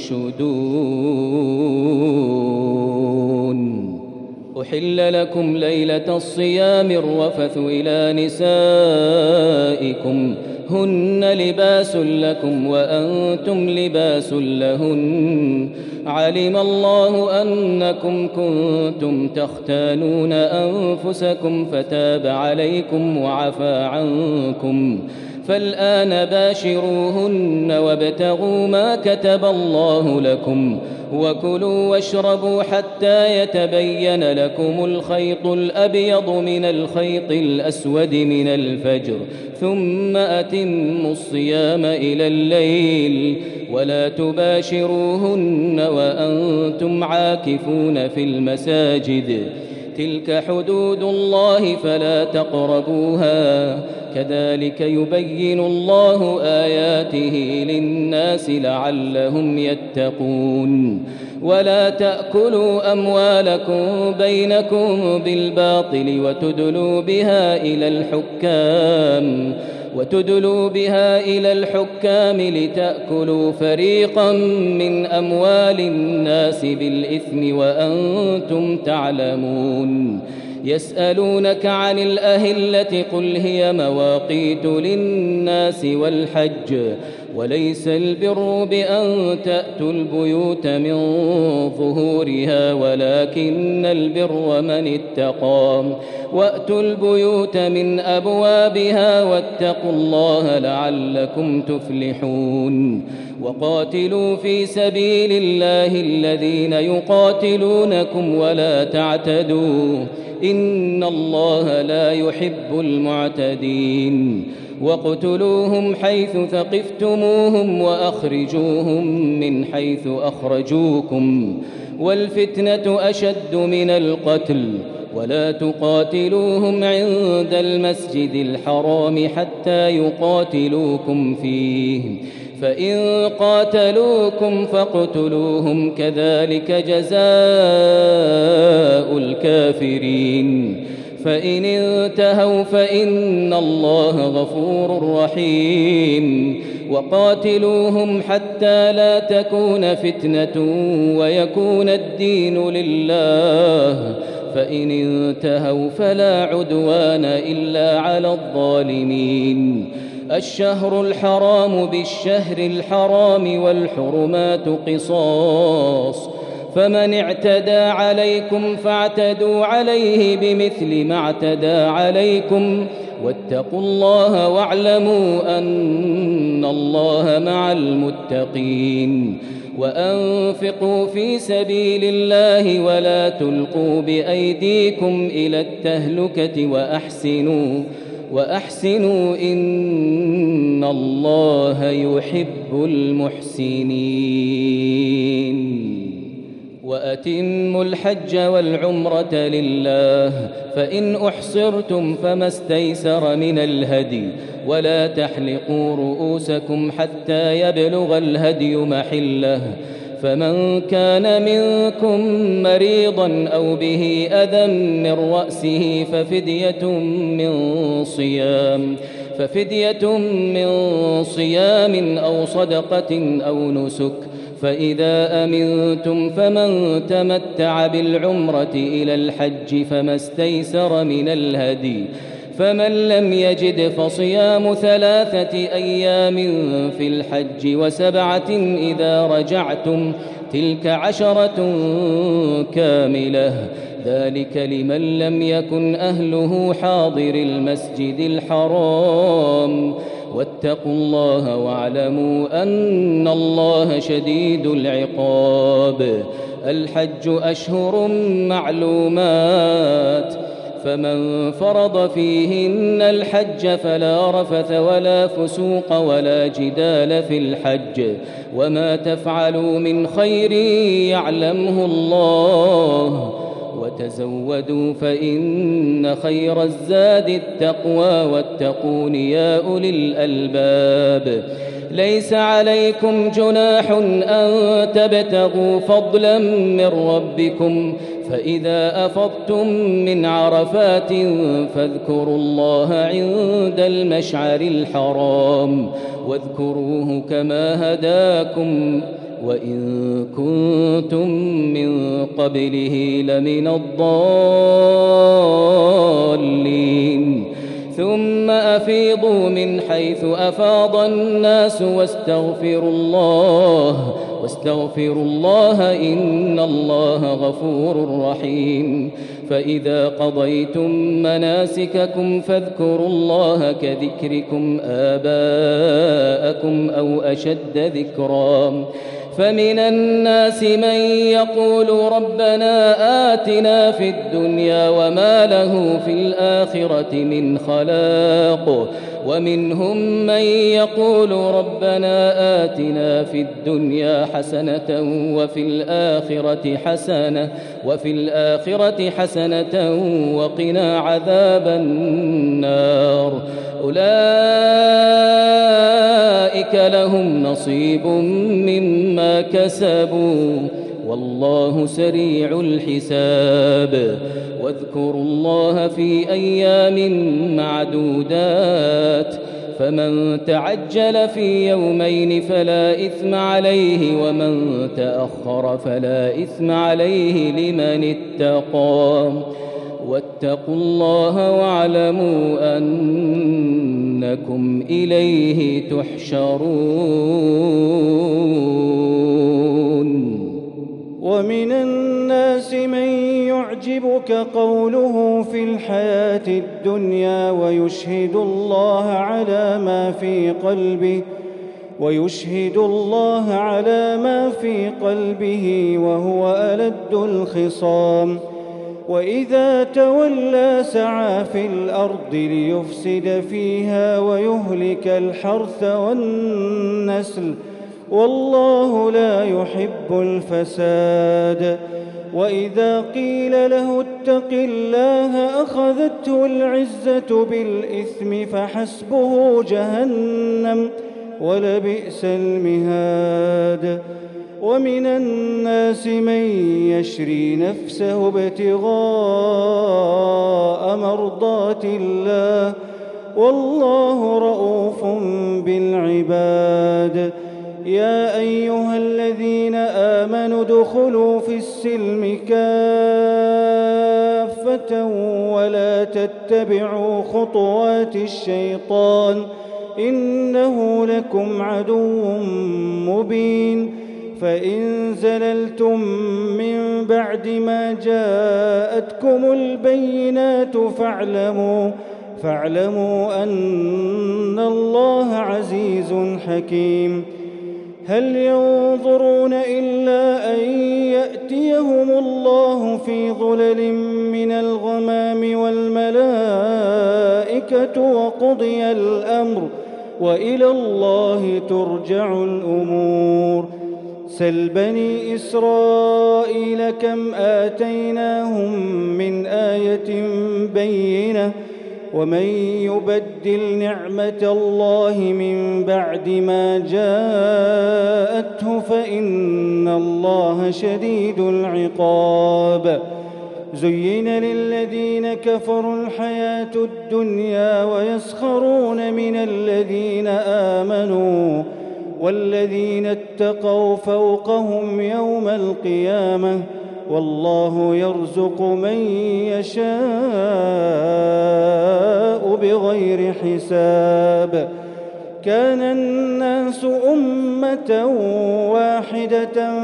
يرشدون. أحل لكم ليلة الصيام الرفث إلى نسائكم هن لباس لكم وأنتم لباس لهن، علم الله أنكم كنتم تختانون أنفسكم فتاب عليكم وعفى عنكم، فالآن باشروهن وابتغوا ما كتب الله لكم، وكلوا واشربوا حتى يتبين لكم الخيط الأبيض من الخيط الأسود من الفجر، ثم أتموا الصيام إلى الليل، ولا تباشروهن وأنتم عاكفون في المساجد، تلك حدود الله فلا تقربوها، كذلك يبين الله آياته للناس لعلهم يتقون. ولا تأكلوا أموالكم بينكم بالباطل وتدلوا بها إلى الحكام لتأكلوا فريقا من أموال الناس بالإثم وأنتم تعلمون. يسألونك عن الأهلة قل هي مواقيت للناس والحج، وليس البر بأن تأتوا البيوت من ظهورها ولكن البر من اتقى، وأتوا البيوت من أبوابها واتقوا الله لعلكم تفلحون. وقاتلوا في سبيل الله الذين يقاتلونكم ولا تعتدوا إن الله لا يحب المعتدين. واقتلوهم حيث ثقفتموهم وأخرجوهم من حيث أخرجوكم، والفتنة أشد من القتل، ولا تقاتلوهم عند المسجد الحرام حتى يقاتلوكم فيه، فإن قاتلوكم فاقتلوهم كذلك جزاء الكافرين، فإن انتهوا فإن الله غفور رحيم. وقاتلوهم حتى لا تكون فتنة ويكون الدين لله، فإن انتهوا فلا عدوان إلا على الظالمين. الشهر الحرام بالشهر الحرام والحرمات قصاص، فمن اعتدى عليكم فاعتدوا عليه بمثل ما اعتدى عليكم، واتقوا الله واعلموا أن الله مع المتقين. وأنفقوا في سبيل الله ولا تلقوا بأيديكم إلى التهلكة وأحسنوا إن الله يحب المحسنين. وأتموا الحج والعمرة لله، فإن أحصرتم فما استيسر من الهدي، ولا تحلقوا رؤوسكم حتى يبلغ الهدي محله، فمن كان منكم مريضا أو به أذى من رأسه ففدية من صيام أو صدقة أو نسك، فإذا أمنتم فمن تمتع بالعمرة إلى الحج فما استيسر من الهدي، فمن لم يجد فصيام 3 أيام في الحج و7 إذا رجعتم تلك 10 كاملة ذلك لمن لم يكن أهله حاضر المسجد الحرام واتقوا الله واعلموا أن الله شديد العقاب. الحج أشهر معلومات فمن فرض فيهن الحج فلا رفث ولا فسوق ولا جدال في الحج وما تفعلوا من خير يعلمه الله وتزودوا فإن خير الزاد التقوى واتقون يا أولي الألباب. ليس عليكم جناح أن تبتغوا فضلا من ربكم فإذا أفضتم من عرفات فاذكروا الله عند المشعر الحرام واذكروه كما هداكم وإن كنتم من قبله لمن الضالين. ثم أفيضوا من حيث أفاض الناس واستغفروا الله إن الله غفور رحيم. فإذا قضيتم مناسككم فاذكروا الله كذكركم آباءكم أو أشد ذكرا. فمن الناس من يقول ربنا آتنا في الدنيا وما له في الآخرة من خلاق ومنهم من يقول ربنا آتنا في الدنيا حسنة وفي الآخرة حسنة وقنا عذاب النار. أولئك لهم نصيب مما كسبوا والله سريع الحساب. واذكروا الله في أيام معدودات فمن تعجل في يومين فلا إثم عليه ومن تأخر فلا إثم عليه لمن اتقى واتقوا الله واعلموا أنكم إليه تحشرون. ومن الناس من يعجبك قوله في الحياة الدنيا ويشهد الله على ما في قلبه وهو ألد الخصام. وإذا تولى سعى في الأرض ليفسد فيها ويهلك الحرث والنسل والله لا يحب الفساد. وإذا قيل له اتق الله أخذته العزة بالإثم فحسبه جهنم ولبئس المهاد. ومن الناس من يشري نفسه ابتغاء مرضات الله والله رؤوف بالعباد. يا أيها الذين آمنوا ادخلوا في السلم كافة ولا تتبعوا خطوات الشيطان إنه لكم عدو مبين. فإن زللتم من بعد ما جاءتكم البينات فاعلموا أن الله عزيز حكيم. هل ينظرون إلا أن يأتيهم الله في ظلل من الغمام والملائكة وقضي الأمر وإلى الله ترجع الأمور. سل بني إسرائيل كم آتيناهم من آية بينة ومن يبدل نعمة الله من بعد ما جاءته فإن الله شديد العقاب. زين للذين كفروا الحياة الدنيا ويسخرون من الذين آمنوا والذين اتقوا فوقهم يوم القيامة والله يرزق من يشاء بغير حساب. كان الناس أمة واحدة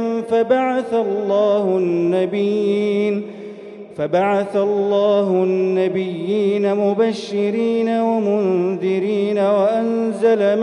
فبعث الله النبيين مبشرين ومنذرين وأنزل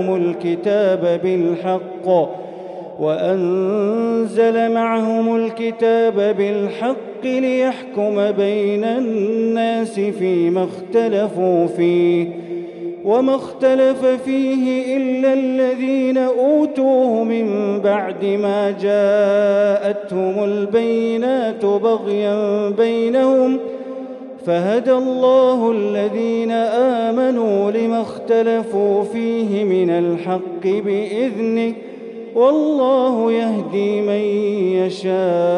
معهم الكتاب بالحق ليحكم بين الناس فيما اختلفوا فيه، وما اختلف فيه إلا الذين أوتوه من بعد ما جاءتهم البينات بغيا بينهم، فهدى الله الذين آمنوا لما اختلفوا فيه من الحق بإذنه، والله يهدي من يشاء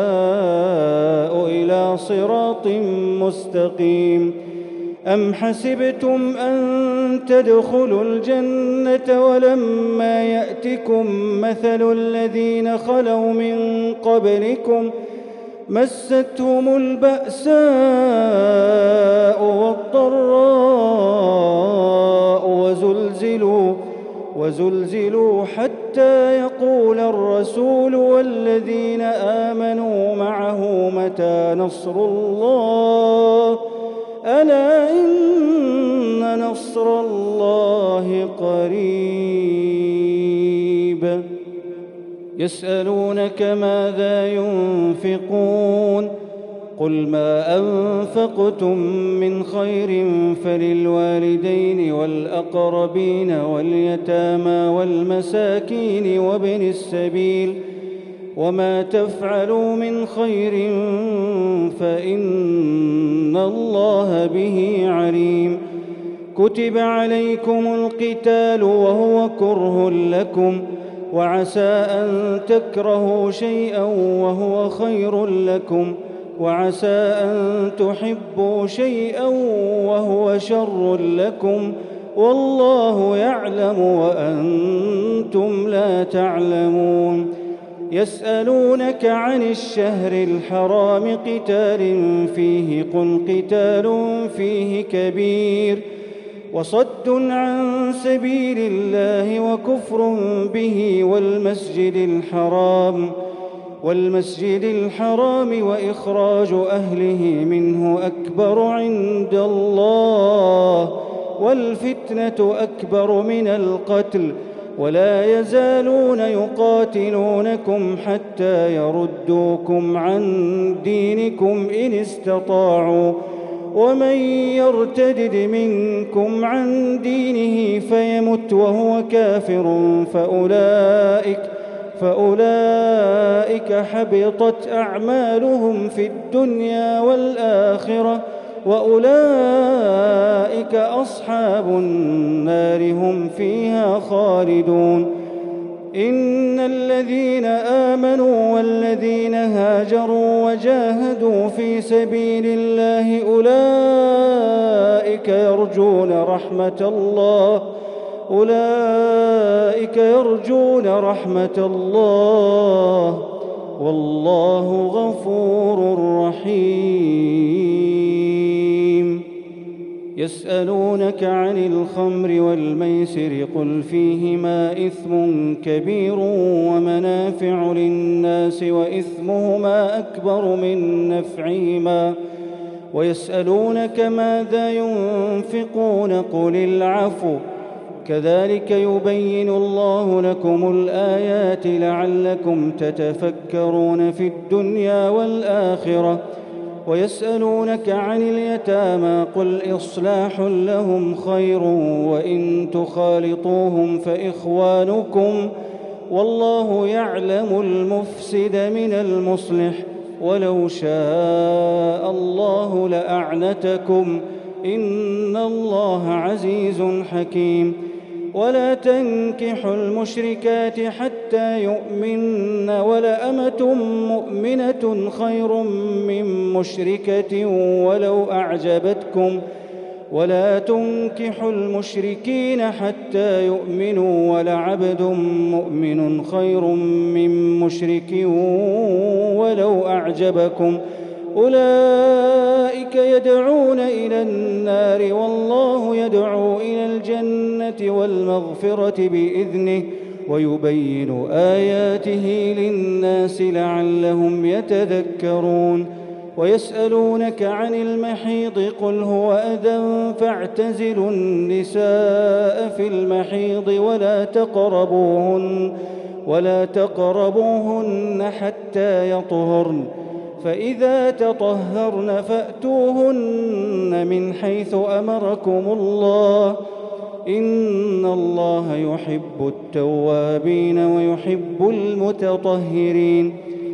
إلى صراط مستقيم. أم حسبتم أن تدخلوا الجنة ولما يأتكم مثل الذين خلوا من قبلكم مستهم البأساء والضراء وزلزلوا حتى يقول الرسول والذين آمنوا معه متى نصر الله، ألا إن نصر الله قريب. يسألونك ماذا ينفقون، قل ما أنفقتم من خير فللوالدين والأقربين واليتامى والمساكين وابن السبيل، وما تفعلوا من خير فإن الله به عليم. كتب عليكم القتال وهو كره لكم، وعسى أن تكرهوا شيئا وهو خير لكم، وعسى أن تحبوا شيئا وهو شر لكم، والله يعلم وأنتم لا تعلمون. يسألونك عن الشهر الحرام قتال فيه، قل قتال فيه كبير وصد عن سبيل الله وكفر به والمسجد الحرام وإخراج أهله منه أكبر عند الله، والفتنة أكبر من القتل، ولا يزالون يقاتلونكم حتى يردوكم عن دينكم إن استطاعوا، ومن يرتدد منكم عن دينه فيمت وهو كافر فأولئك حبطت أعمالهم في الدنيا والآخرة، وأولئك أصحاب النار هم فيها خالدون. إن الذين آمنوا والذين هاجروا وجاهدوا في سبيل الله أولئك يرجون رحمة الله، والله غفور رحيم. يسألونك عن الخمر والميسر قل فيهما إثم كبير ومنافع للناس وإثمهما أكبر من نفعهما، ويسألونك ماذا ينفقون قل العفو، كذلك يبين الله لكم الآيات لعلكم تتفكرون في الدنيا والآخرة. ويسألونك عن اليتامى قل إصلاح لهم خير وإن تخالطوهم فإخوانكم، والله يعلم المفسد من المصلح، ولو شاء الله لأعنتكم، إن الله عزيز حكيم. ولا تنكحوا المشركات حتى يؤمن، ولأمة مؤمنة خير من مشركة ولو أعجبتكم، ولا تنكحوا المشركين حتى يؤمنوا ولعبد مؤمن خير من مشرك ولو أعجبكم أولئك يدعون إلى النار والله يدعو إلى الجنة والمغفرة بإذنه ويبين آياته للناس لعلهم يتذكرون ويسألونك عن المحيض قل هو أذى فاعتزلوا النساء في المحيض ولا تقربوهن حتى يطهرن فإذا تطهرن فأتوهن من حيث أمركم الله إن الله يحب التوابين ويحب المتطهرين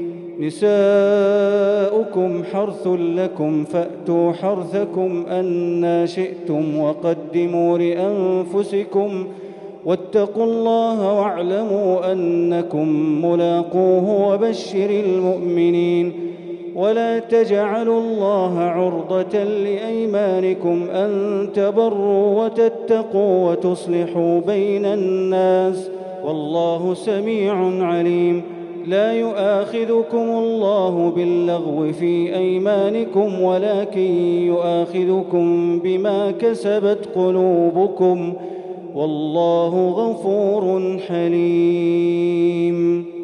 نساؤكم حرث لكم فأتوا حرثكم أنى شئتم وقدموا لأنفسكم واتقوا الله واعلموا أنكم ملاقوه وبشر المؤمنين ولا تجعلوا الله عرضة لأيمانكم أن تبروا وتتقوا وتصلحوا بين الناس والله سميع عليم لا يؤاخذكم الله باللغو في أيمانكم ولكن يؤاخذكم بما كسبت قلوبكم والله غفور حليم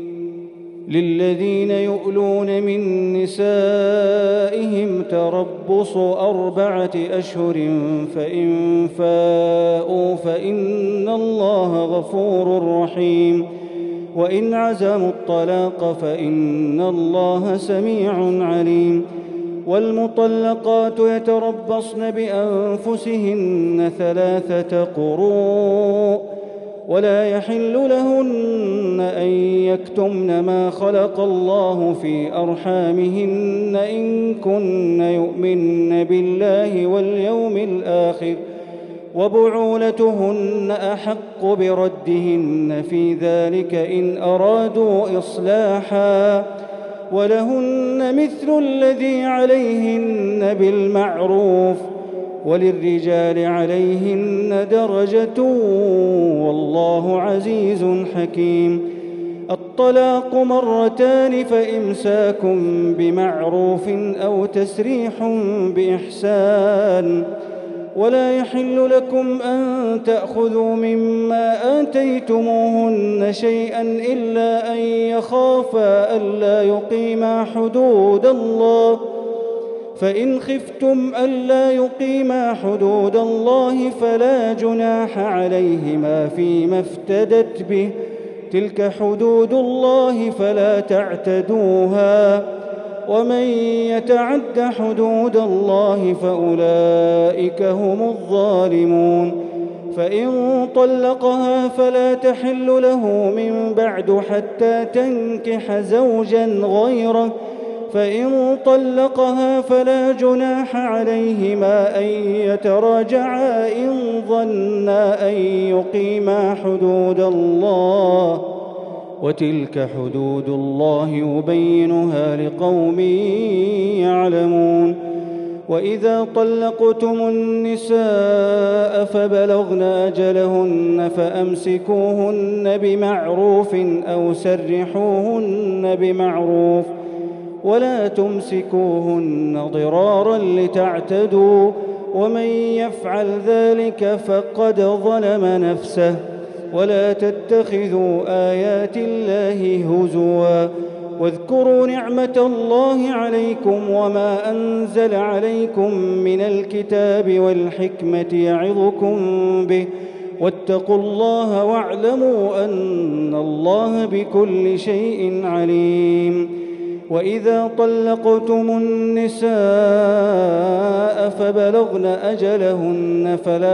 للذين يؤلون من نسائهم تربص 4 أشهر فإن فاءوا فإن الله غفور رحيم وإن عزموا الطلاق فإن الله سميع عليم والمطلقات يتربصن بأنفسهن 3 قروء ولا يحل لهن أن يكتمن ما خلق الله في أرحامهن إن كن يؤمن بالله واليوم الآخر وبعولتهن أحق بردهن في ذلك إن أرادوا إصلاحا ولهن مثل الذي عليهن بالمعروف وللرجال عليهن درجة والله عزيز حكيم الطلاق 2 فإمساك بمعروف أو تسريح بإحسان ولا يحل لكم أن تأخذوا مما آتيتموهن شيئا إلا أن يخافا ألا يقيما حدود الله فإن خفتم ألا يقيما حدود الله فلا جناح عليهما فيما افتدت به تلك حدود الله فلا تعتدوها ومن يتعد حدود الله فأولئك هم الظالمون فإن طلقها فلا تحل له من بعد حتى تنكح زوجا غيره فإن طلقها فلا جناح عليهما أن يتراجعا إن ظنا أن يقيما حدود الله وتلك حدود الله يبينها لقوم يعلمون وإذا طلقتم النساء فبلغن أجلهن فأمسكوهن بمعروف أو سرحوهن بمعروف ولا تمسكوهن ضرارا لتعتدوا ومن يفعل ذلك فقد ظلم نفسه ولا تتخذوا آيات الله هزوا واذكروا نعمة الله عليكم وما أنزل عليكم من الكتاب والحكمة يعظكم به واتقوا الله واعلموا أن الله بكل شيء عليم وإذا طلقتم النساء فبلغن أجلهن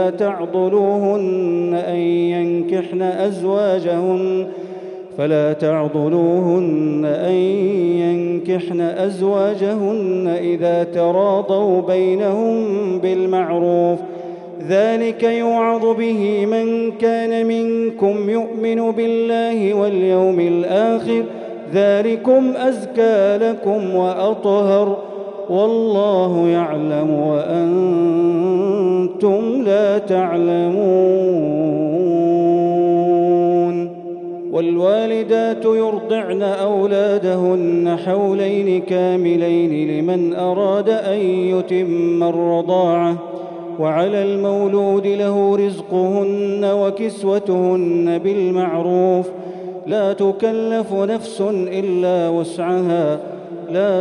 فلا تعضلوهن أن ينكحن أزواجهن إذا تراضوا بينهم بالمعروف ذلك يوعظ به من كان منكم يؤمن بالله واليوم الآخر ذلكم أزكى لكم وأطهر والله يعلم وأنتم لا تعلمون. والوالدات يرضعن أولادهن حولين كاملين لمن أراد أن يتم الرضاعة، وعلى المولود له رزقهن وكسوتهن بالمعروف، لا تكلف نفس إلا وسعها، لا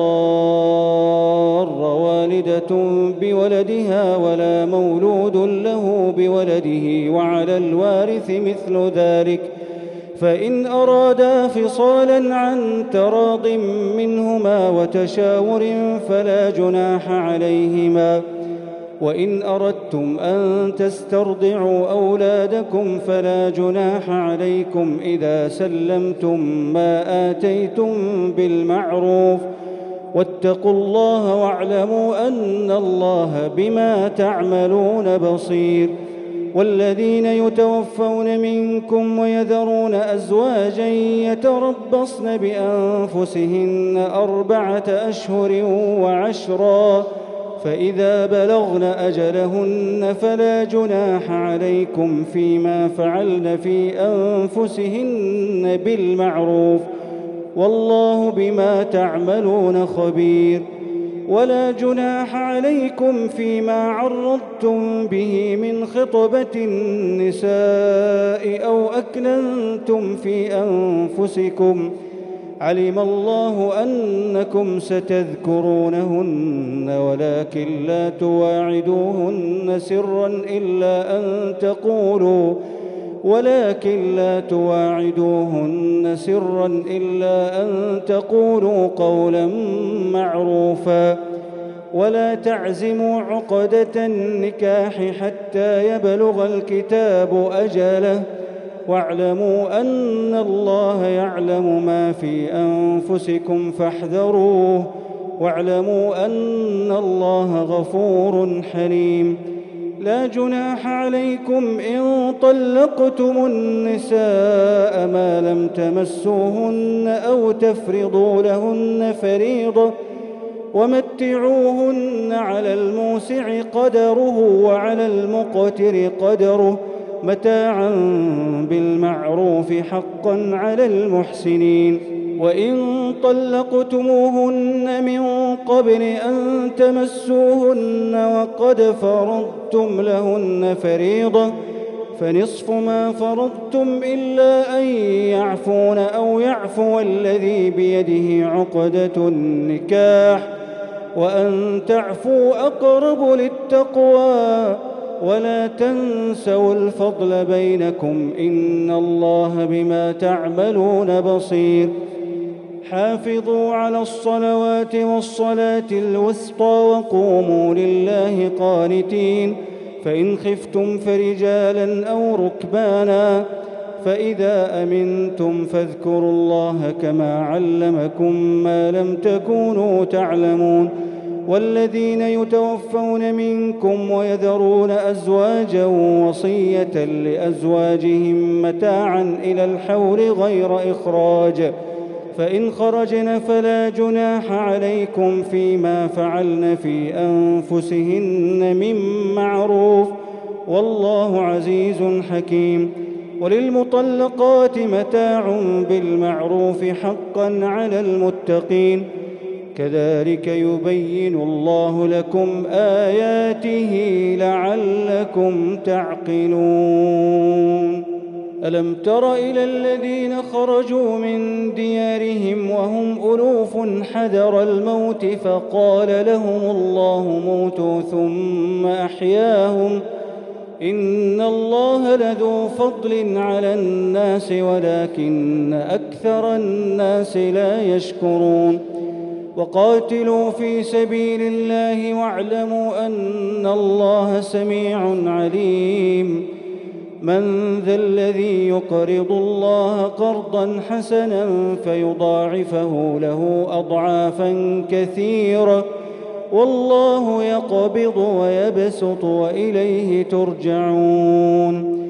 تضار والدة بولدها ولا مولود له بولده، وعلى الوارث مثل ذلك، فإن أرادا فصالا عن تراض منهما وتشاور فلا جناح عليهما. وإن أردتم أن تسترضعوا أولادكم فلا جناح عليكم إذا سلمتم ما آتيتم بالمعروف، واتقوا الله واعلموا أن الله بما تعملون بصير. والذين يتوفون منكم ويذرون أزواجا يتربصن بأنفسهن 4 أشهر وعشرا، فإذا بلغن أجلهن فلا جناح عليكم فيما فعلن في أنفسهن بالمعروف، والله بما تعملون خبير. ولا جناح عليكم فيما عرضتم به من خطبة النساء أو أكننتم في أنفسكم، علم الله أنكم ستذكرونهن ولكن لا تواعدوهن سرا إلا أن تقولوا قولا معروفا. ولا تعزموا عقدة النكاح حتى يبلغ الكتاب أجله، واعلموا أن الله يعلم ما في أنفسكم فاحذروه، واعلموا أن الله غفور حليم. لا جناح عليكم إن طلقتم النساء ما لم تمسوهن أو تفرضوا لهن فريضة، ومتعوهن على الموسع قدره وعلى المقتر قدره متاعا بالمعروف حقا على المحسنين. وإن طلقتموهن من قبل أن تمسوهن وقد فرضتم لهن فريضة فنصف ما فرضتم إلا أن يعفون أو يعفو الذي بيده عقدة النكاح، وأن تعفوا أقرب للتقوى، ولا تنسوا الفضل بينكم إن الله بما تعملون بصير. حافظوا على الصلوات والصلاة الوسطى وقوموا لله قانتين، فإن خفتم فرجالا أو ركبانا، فإذا أمنتم فاذكروا الله كما علمكم ما لم تكونوا تعلمون. والذين يتوفون منكم ويذرون أزواجا وصية لأزواجهم متاعا إلى الحول غير إخراج، فإن خرجن فلا جناح عليكم فيما فعلن في أنفسهن من معروف، والله عزيز حكيم. وللمطلقات متاع بالمعروف حقا على المتقين، كذلك يبين الله لكم آياته لعلكم تعقلون. ألم تر إلى الذين خرجوا من ديارهم وهم ألوف حذر الموت فقال لهم الله موتوا ثم أحياهم، إن الله لذو فضل على الناس ولكن أكثر الناس لا يشكرون. وقاتلوا في سبيل الله واعلموا أن الله سميع عليم. من ذا الذي يقرض الله قرضا حسنا فيضاعفه له أضعافا كثيرة، والله يقبض ويبسط وإليه ترجعون.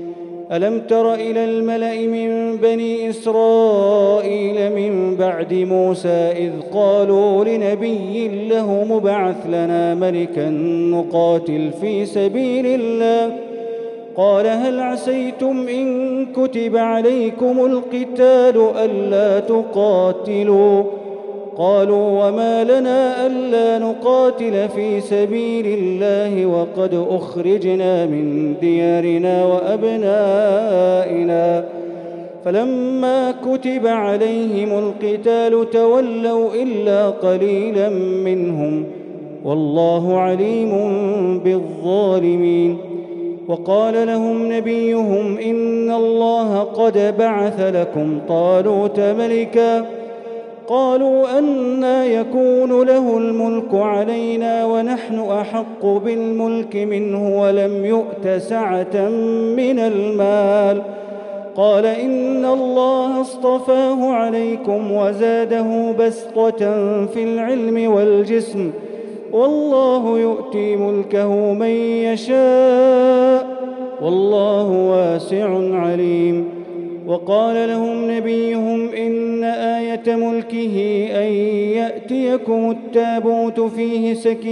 ألم تر إلى الملأ من بني إسرائيل من بعد موسى إذ قالوا لنبي له مبعث لنا ملكا نقاتل في سبيل الله قال هل عسيتم إن كتب عليكم القتال ألا تقاتلوا قالوا وما لنا ألا نقاتل في سبيل الله وقد أخرجنا من ديارنا وأبنائنا فلما كتب عليهم القتال تولوا إلا قليلا منهم والله عليم بالظالمين وقال لهم نبيهم إن الله قد بعث لكم طالوت ملكا قالوا أنى يكون له الملك علينا ونحن أحق بالملك منه ولم يؤت سعة من المال قال إن الله اصطفاه عليكم وزاده بسطة في العلم والجسم والله يؤتي ملكه من يشاء والله واسع عليم وقال لهم نبيهم إن آية ملكه أن يأتيكم التابوت فيه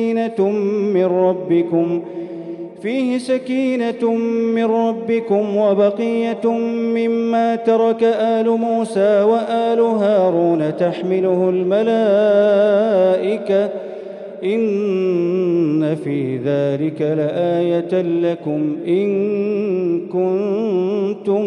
سكينة من ربكم وبقية مما ترك آل موسى وآل هارون تحمله الملائكة إن في ذلك لآية لكم إن كنتم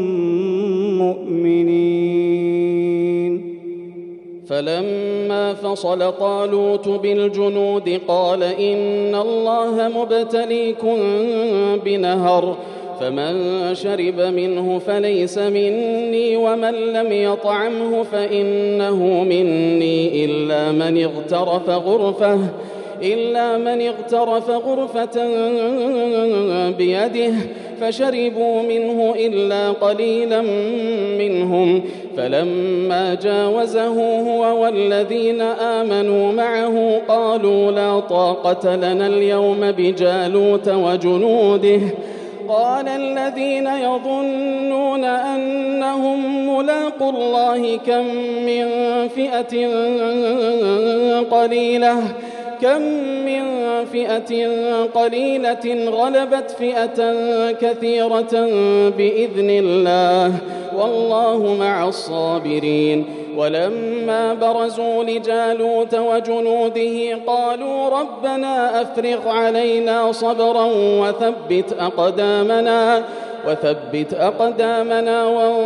مؤمنين فلما فصل طالوت بالجنود قال إن الله مبتليكم بنهر فمن شرب منه فليس مني ومن لم يطعمه فإنه مني إلا من اغترف غرفة بيده فشربوا منه إلا قليلا منهم فلما جاوزه هو والذين آمنوا معه قالوا لا طاقة لنا اليوم بجالوت وجنوده قال الذين يظنون أنهم ملاقو الله كم من فئة قليلة غلبت فئة كثيرة بإذن الله والله مع الصابرين ولما برزوا لجالوت وجنوده قالوا ربنا أفرغ علينا صبرا وثبت أقدامنا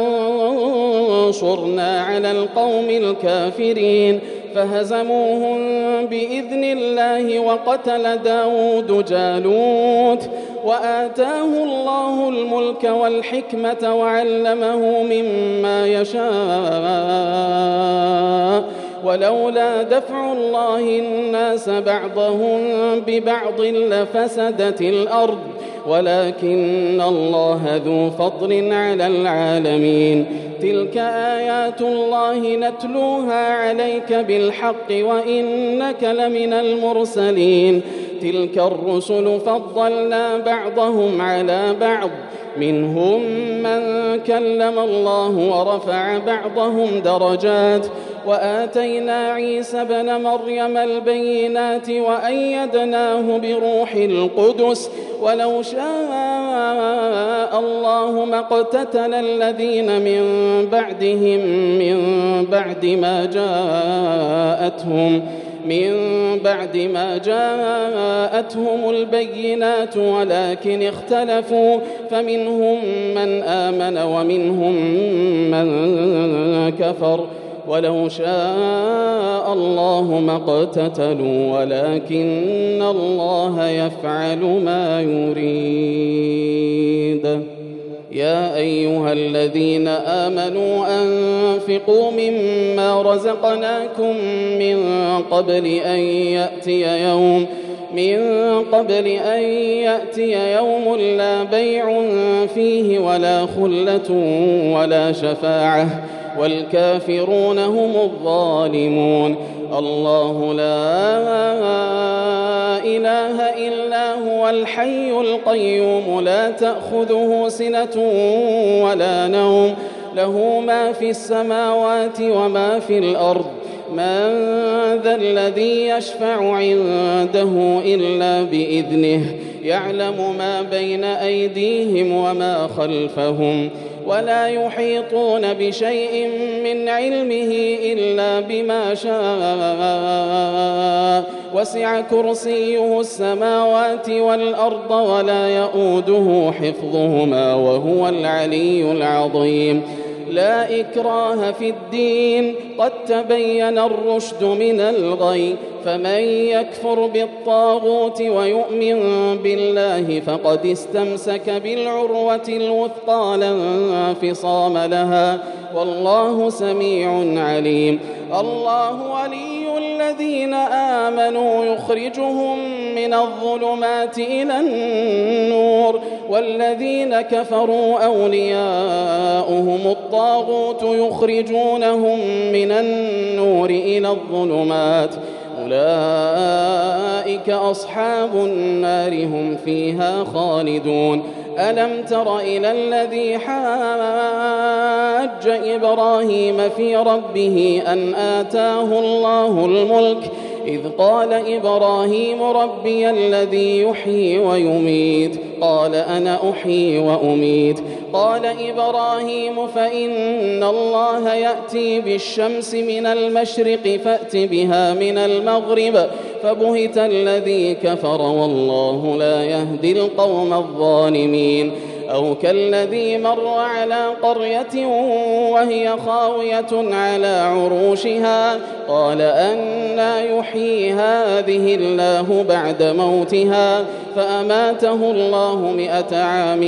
وانصرنا على القوم الكافرين فهزموهم بإذن الله وقتل داود جالوت وآتاه الله الملك والحكمة وعلمه مما يشاء ولولا دفع الله الناس بعضهم ببعض لفسدت الأرض ولكن الله ذو فضل على العالمين تلك آيات الله نتلوها عليك بالحق وإنك لمن المرسلين تلك الرسل فضلنا بعضهم على بعض منهم من كلم الله ورفع بعضهم درجات وآتينا عيسى ابن مريم البينات وأيدناه بروح القدس ولو شاء الله ما اقتتل الذين من بعدهم من بعد ما جاءتهم البينات ولكن اختلفوا فمنهم من آمن ومنهم من كفر ولو شاء الله ما اقتتلوا ولكن الله يفعل ما يريد يا أيها الذين آمنوا أنفقوا مما رزقناكم من قبل أن يأتي يوم لا بيع فيه ولا خلة ولا شفاعة والكافرون هم الظالمون الله لا إله إلا هو الحي القيوم لا تأخذه سنة ولا نوم له ما في السماوات وما في الأرض من ذا الذي يشفع عنده إلا بإذنه يعلم ما بين أيديهم وما خلفهم ولا يحيطون بشيء من علمه إلا بما شاء وسع كرسيه السماوات والأرض ولا يؤوده حفظهما وهو العلي العظيم لا إكراه في الدين قد تبين الرشد من الغي فمن يكفر بالطاغوت ويؤمن بالله فقد استمسك بالعروة الوثقى لا انفصام لها والله سميع عليم الله ولي الذين آمنوا يخرجهم من الظلمات إلى النور والذين كفروا أولياؤهم الطاغوت يخرجونهم من النور إلى الظلمات أولئك أصحاب النار هم فيها خالدون ألم تر إلى الذي حاج إبراهيم في ربه أن آتاه الله الملك إذ قال إبراهيم ربي الذي يحيي ويميت قال أنا أحيي وأميت قال إبراهيم فإن الله يأتي بالشمس من المشرق فأت بها من المغرب فبهت الذي كفر والله لا يهدي القوم الظالمين أو كالذي مر على قرية وهي خاوية على عروشها قال أنى يحيي هذه الله بعد موتها فأماته الله 100 عام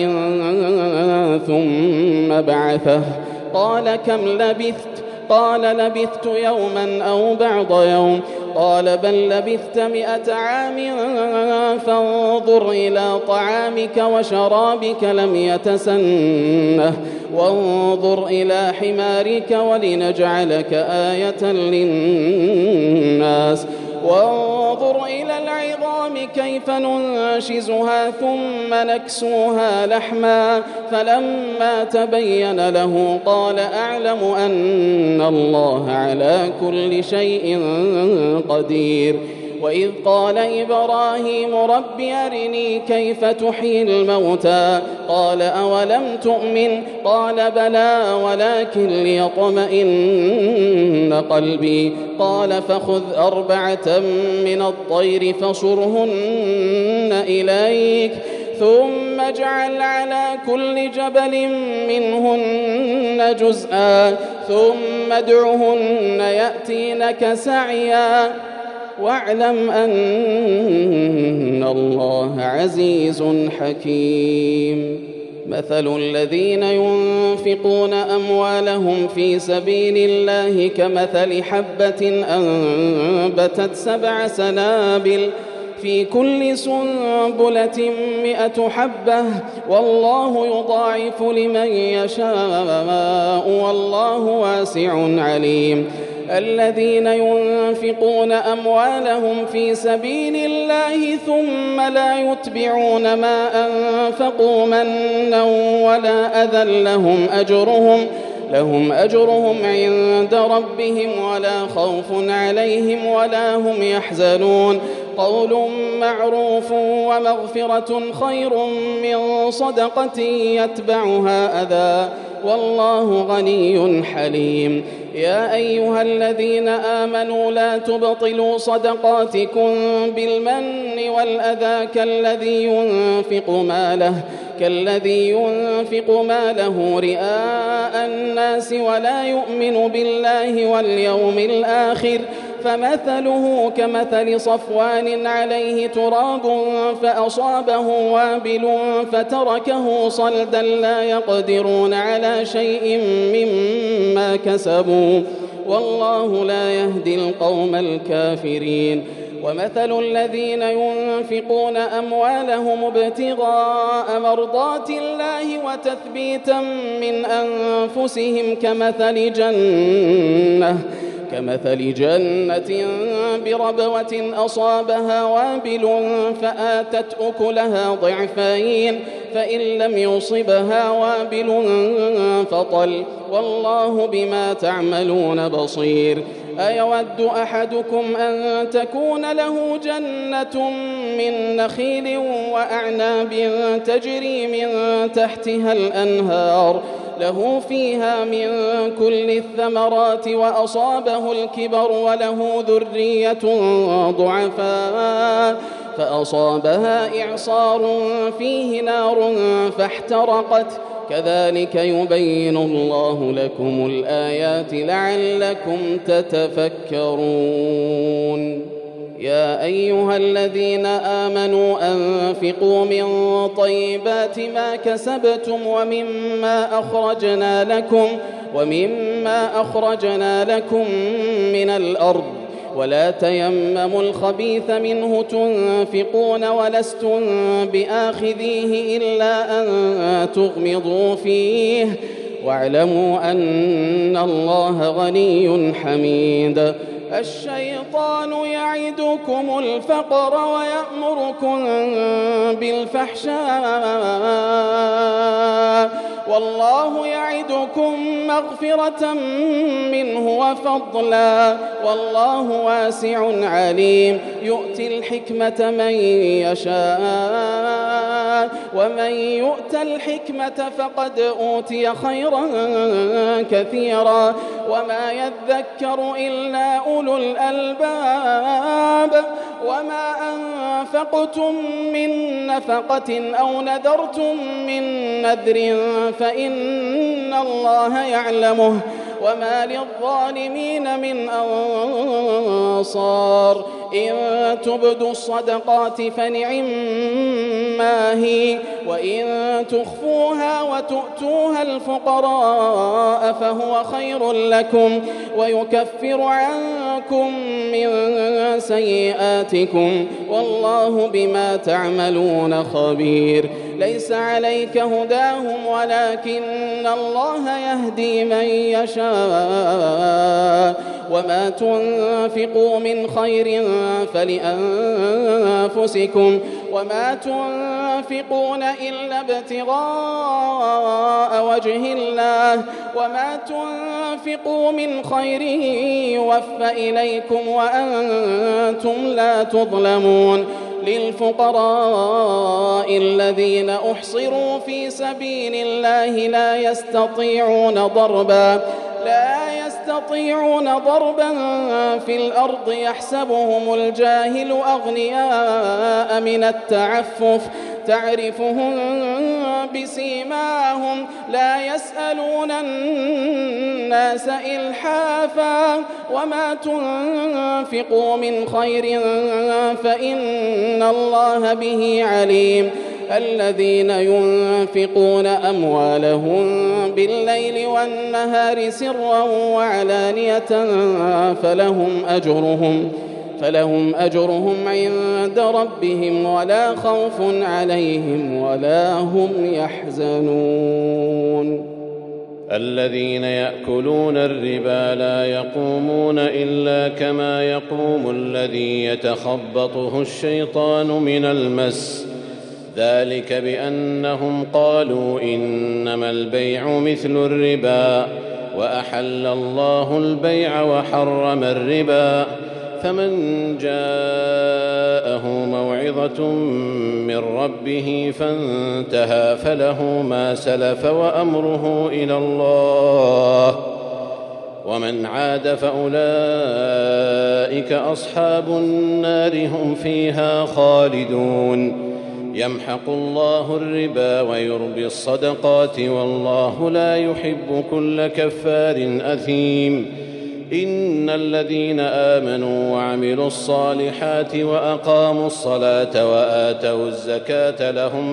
ثم بعثه قال كم لبثت قال لبثت يوما أو بعض يوم قال بل لبثت 100 عام فانظر إلى طعامك وشرابك لم يتسنه وانظر إلى حمارك ولنجعلك آية للناس وانظر إلى العظام كيف ننشزها ثم نكسوها لحما فلما تبين له قال أعلم أن الله على كل شيء قدير وإذ قال إبراهيم رب أرني كيف تحيي الموتى قال أولم تؤمن قال بلى ولكن ليطمئن قلبي قال فخذ 4 من الطير فصرهن إليك ثم اجعل على كل جبل منهن جزءا ثم ادعهن يأتينك سعيا واعلم أن الله عزيز حكيم مثل الذين ينفقون أموالهم في سبيل الله كمثل حبة أنبتت 7 سنابل في كل سنبلة 100 حبة والله يضاعف لمن يشاء والله واسع عليم الذين ينفقون أموالهم في سبيل الله ثم لا يتبعون ما أنفقوا منا ولا أذى لهم أجرهم عند ربهم ولا خوف عليهم ولا هم يحزنون قول معروف ومغفرة خير من صدقة يتبعها أذى والله غني حليم يا أيها الذين آمنوا لا تبطلوا صدقاتكم بالمن والأذى كالذي ينفق ماله رئاء الناس ولا يؤمن بالله واليوم الآخر فمثله كمثل صفوان عليه تراب فأصابه وابل فتركه صلدا لا يقدرون على شيء مما كسبوا والله لا يهدي القوم الكافرين ومثل الذين ينفقون أموالهم ابتغاء مرضات الله كمثل جنة بربوة أصابها وابل فآتت أكلها ضعفين فإن لم يصبها وابل فطل والله بما تعملون بصير أيود أحدكم أن تكون له جنة من نخيل وأعناب تجري من تحتها الأنهار له فيها من كل الثمرات وأصابه الكبر وله ذرية ضعفاء فأصابها إعصار فيه نار فاحترقت كذلك يبين الله لكم الآيات لعلكم تتفكرون يا أيها الذين آمنوا أنفقوا من طيبات ما كسبتم ومما أخرجنا لكم من الأرض ولا تيمموا الخبيث منه تنفقون ولستم بآخذيه إلا أن تغمضوا فيه واعلموا أن الله غني حميد الشيطان يعدكم الفقر ويأمركم بالفحشاء والله يعدكم مغفرة منه وفضلا والله واسع عليم يؤتي الحكمة من يشاء ومن يؤت الحكمة فقد أوتي خيرا كثيرا وما يذكر إلا أولو الألباب وما أنفقتم من نفقة أو نذرتم من نذر فإن الله يعلمه وما للظالمين من أنصار إن تبدوا الصدقات فنعما هي وإن تخفوها وتؤتوها الفقراء فهو خير لكم ويكفر عنكم من سيئاتكم والله بما تعملون خبير ليس عليك هداهم ولكن الله يهدي من يشاء وما تنفقوا من خير فلأنفسكم وما تنفقون إلا ابتغاء وجه الله وما تنفقوا من خير يوفى إليكم وأنتم لا تظلمون للفقراء الذين أحصروا في سبيل الله لا يستطيعون ضربا في الأرض يحسبهم الجاهل أغنياء من التعفف تعرفهم بسيماهم لا يسألون الناس إلحافا وما تنفقوا من خير فإن الله به عليم الذين ينفقون أموالهم بالليل والنهار سرا وعلانية فلهم أجرهم عند ربهم ولا خوف عليهم ولا هم يحزنون الذين يأكلون الربا لا يقومون إلا كما يقوم الذي يتخبطه الشيطان من المس ذلك بأنهم قالوا إنما البيع مثل الربا وأحل الله البيع وحرم الربا فمن جاءه موعظة من ربه فانتهى فله ما سلف وأمره إلى الله ومن عاد فأولئك أصحاب النار هم فيها خالدون يمحق الله الربا ويربي الصدقات والله لا يحب كل كفار أثيم إن الذين آمنوا وعملوا الصالحات وأقاموا الصلاة وآتوا الزكاة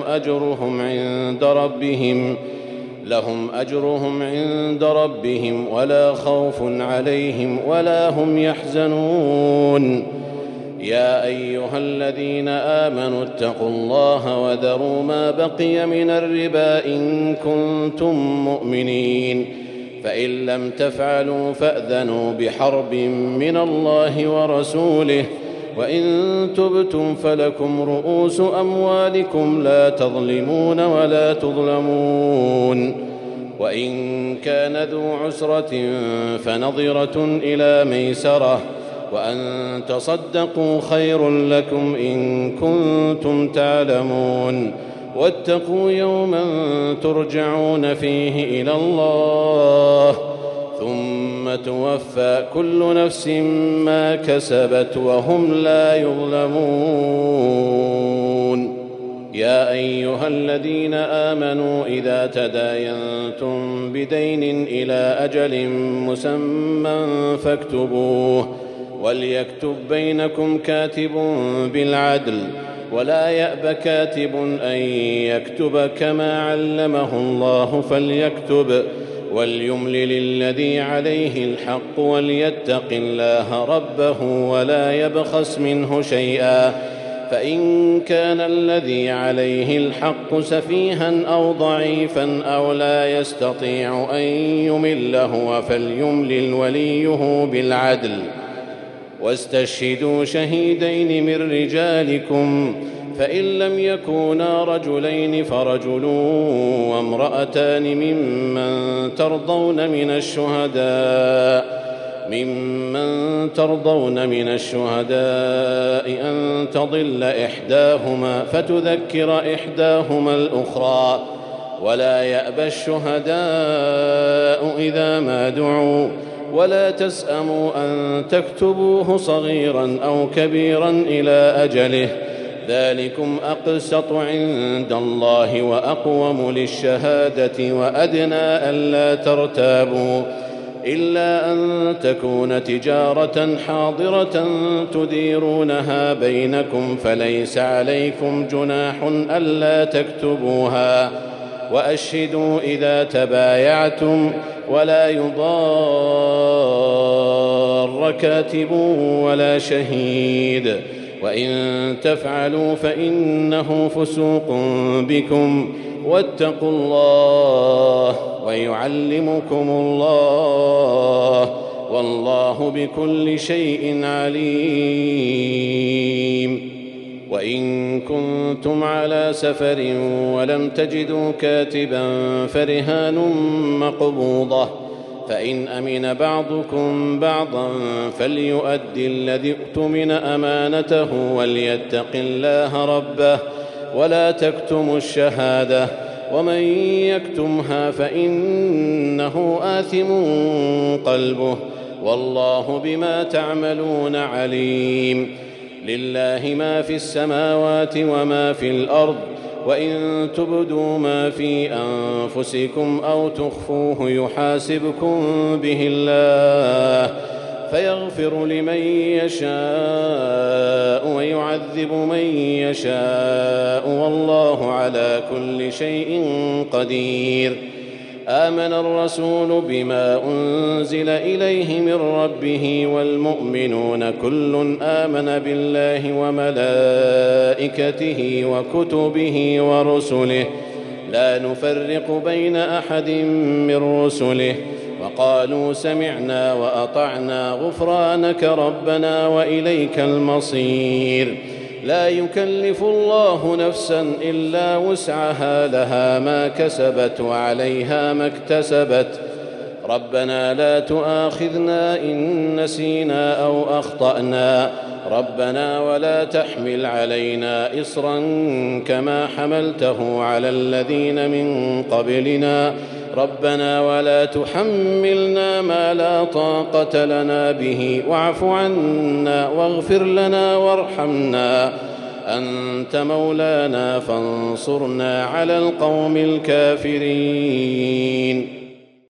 لهم أجرهم عند ربهم ولا خوف عليهم ولا هم يحزنون يا أيها الذين آمنوا اتقوا الله وذروا ما بقي من الربا إن كنتم مؤمنين فإن لم تفعلوا فأذنوا بحرب من الله ورسوله وإن تبتم فلكم رؤوس أموالكم لا تظلمون ولا تظلمون وإن كان ذو عسرة فنظرة إلى ميسرة وأن تصدقوا خير لكم إن كنتم تعلمون واتقوا يوما ترجعون فيه إلى الله ثم توفى كل نفس ما كسبت وهم لا يظلمون. يا أيها الذين آمنوا إذا تداينتم بدين إلى أجل مسمى فاكتبوه وليكتب بينكم كاتب بالعدل ولا يأب كاتب أن يكتب كما علمه الله فليكتب وليملل الذي عليه الحق وليتق الله ربه ولا يبخس منه شيئا فإن كان الذي عليه الحق سفيها أو ضعيفا أو لا يستطيع أن يمل هو فليملل وليه بالعدل واستشهدوا شهيدين من رجالكم فإن لم يكونا رجلين فرجل وامرأتان ممن ترضون من الشهداء أن تضل إحداهما فتذكر إحداهما الأخرى ولا يأبى الشهداء إذا ما دعوا ولا تسأموا أن تكتبوه صغيرا أو كبيرا إلى أجله ذلكم أقسط عند الله وأقوم للشهادة وأدنى ألا ترتابوا إلا أن تكون تجارة حاضرة تديرونها بينكم فليس عليكم جناح ألا تكتبوها وأشهدوا إذا تبايعتم ولا يضار كاتب ولا شهيد وإن تفعلوا فإنه فسوق بكم واتقوا الله ويعلمكم الله والله بكل شيء عليم. وإن كنتم على سفر ولم تجدوا كاتبا فرهان مقبوضة فإن أمن بعضكم بعضا فليؤدي الذي اؤتمن أمانته وليتق الله ربه ولا تكتموا الشهادة ومن يكتمها فإنه آثم قلبه والله بما تعملون عليم. لله ما في السماوات وما في الأرض وإن تبدوا ما في أنفسكم أو تخفوه يحاسبكم به الله فيغفر لمن يشاء ويعذب من يشاء والله على كل شيء قدير. آمن الرسول بما أنزل إليه من ربه والمؤمنون كل آمن بالله وملائكته وكتبه ورسله لا نفرق بين أحد من رسله وقالوا سمعنا وأطعنا غفرانك ربنا وإليك المصير. لا يكلف الله نفسا إلا وسعها لها ما كسبت وعليها ما اكتسبت ربنا لا تؤاخذنا إن نسينا أو أخطأنا ربنا ولا تحمل علينا إصرا كما حملته على الذين من قبلنا ربنا ولا تحملنا ما لا طاقة لنا به واعف عنا واغفر لنا وارحمنا أنت مولانا فانصرنا على القوم الكافرين.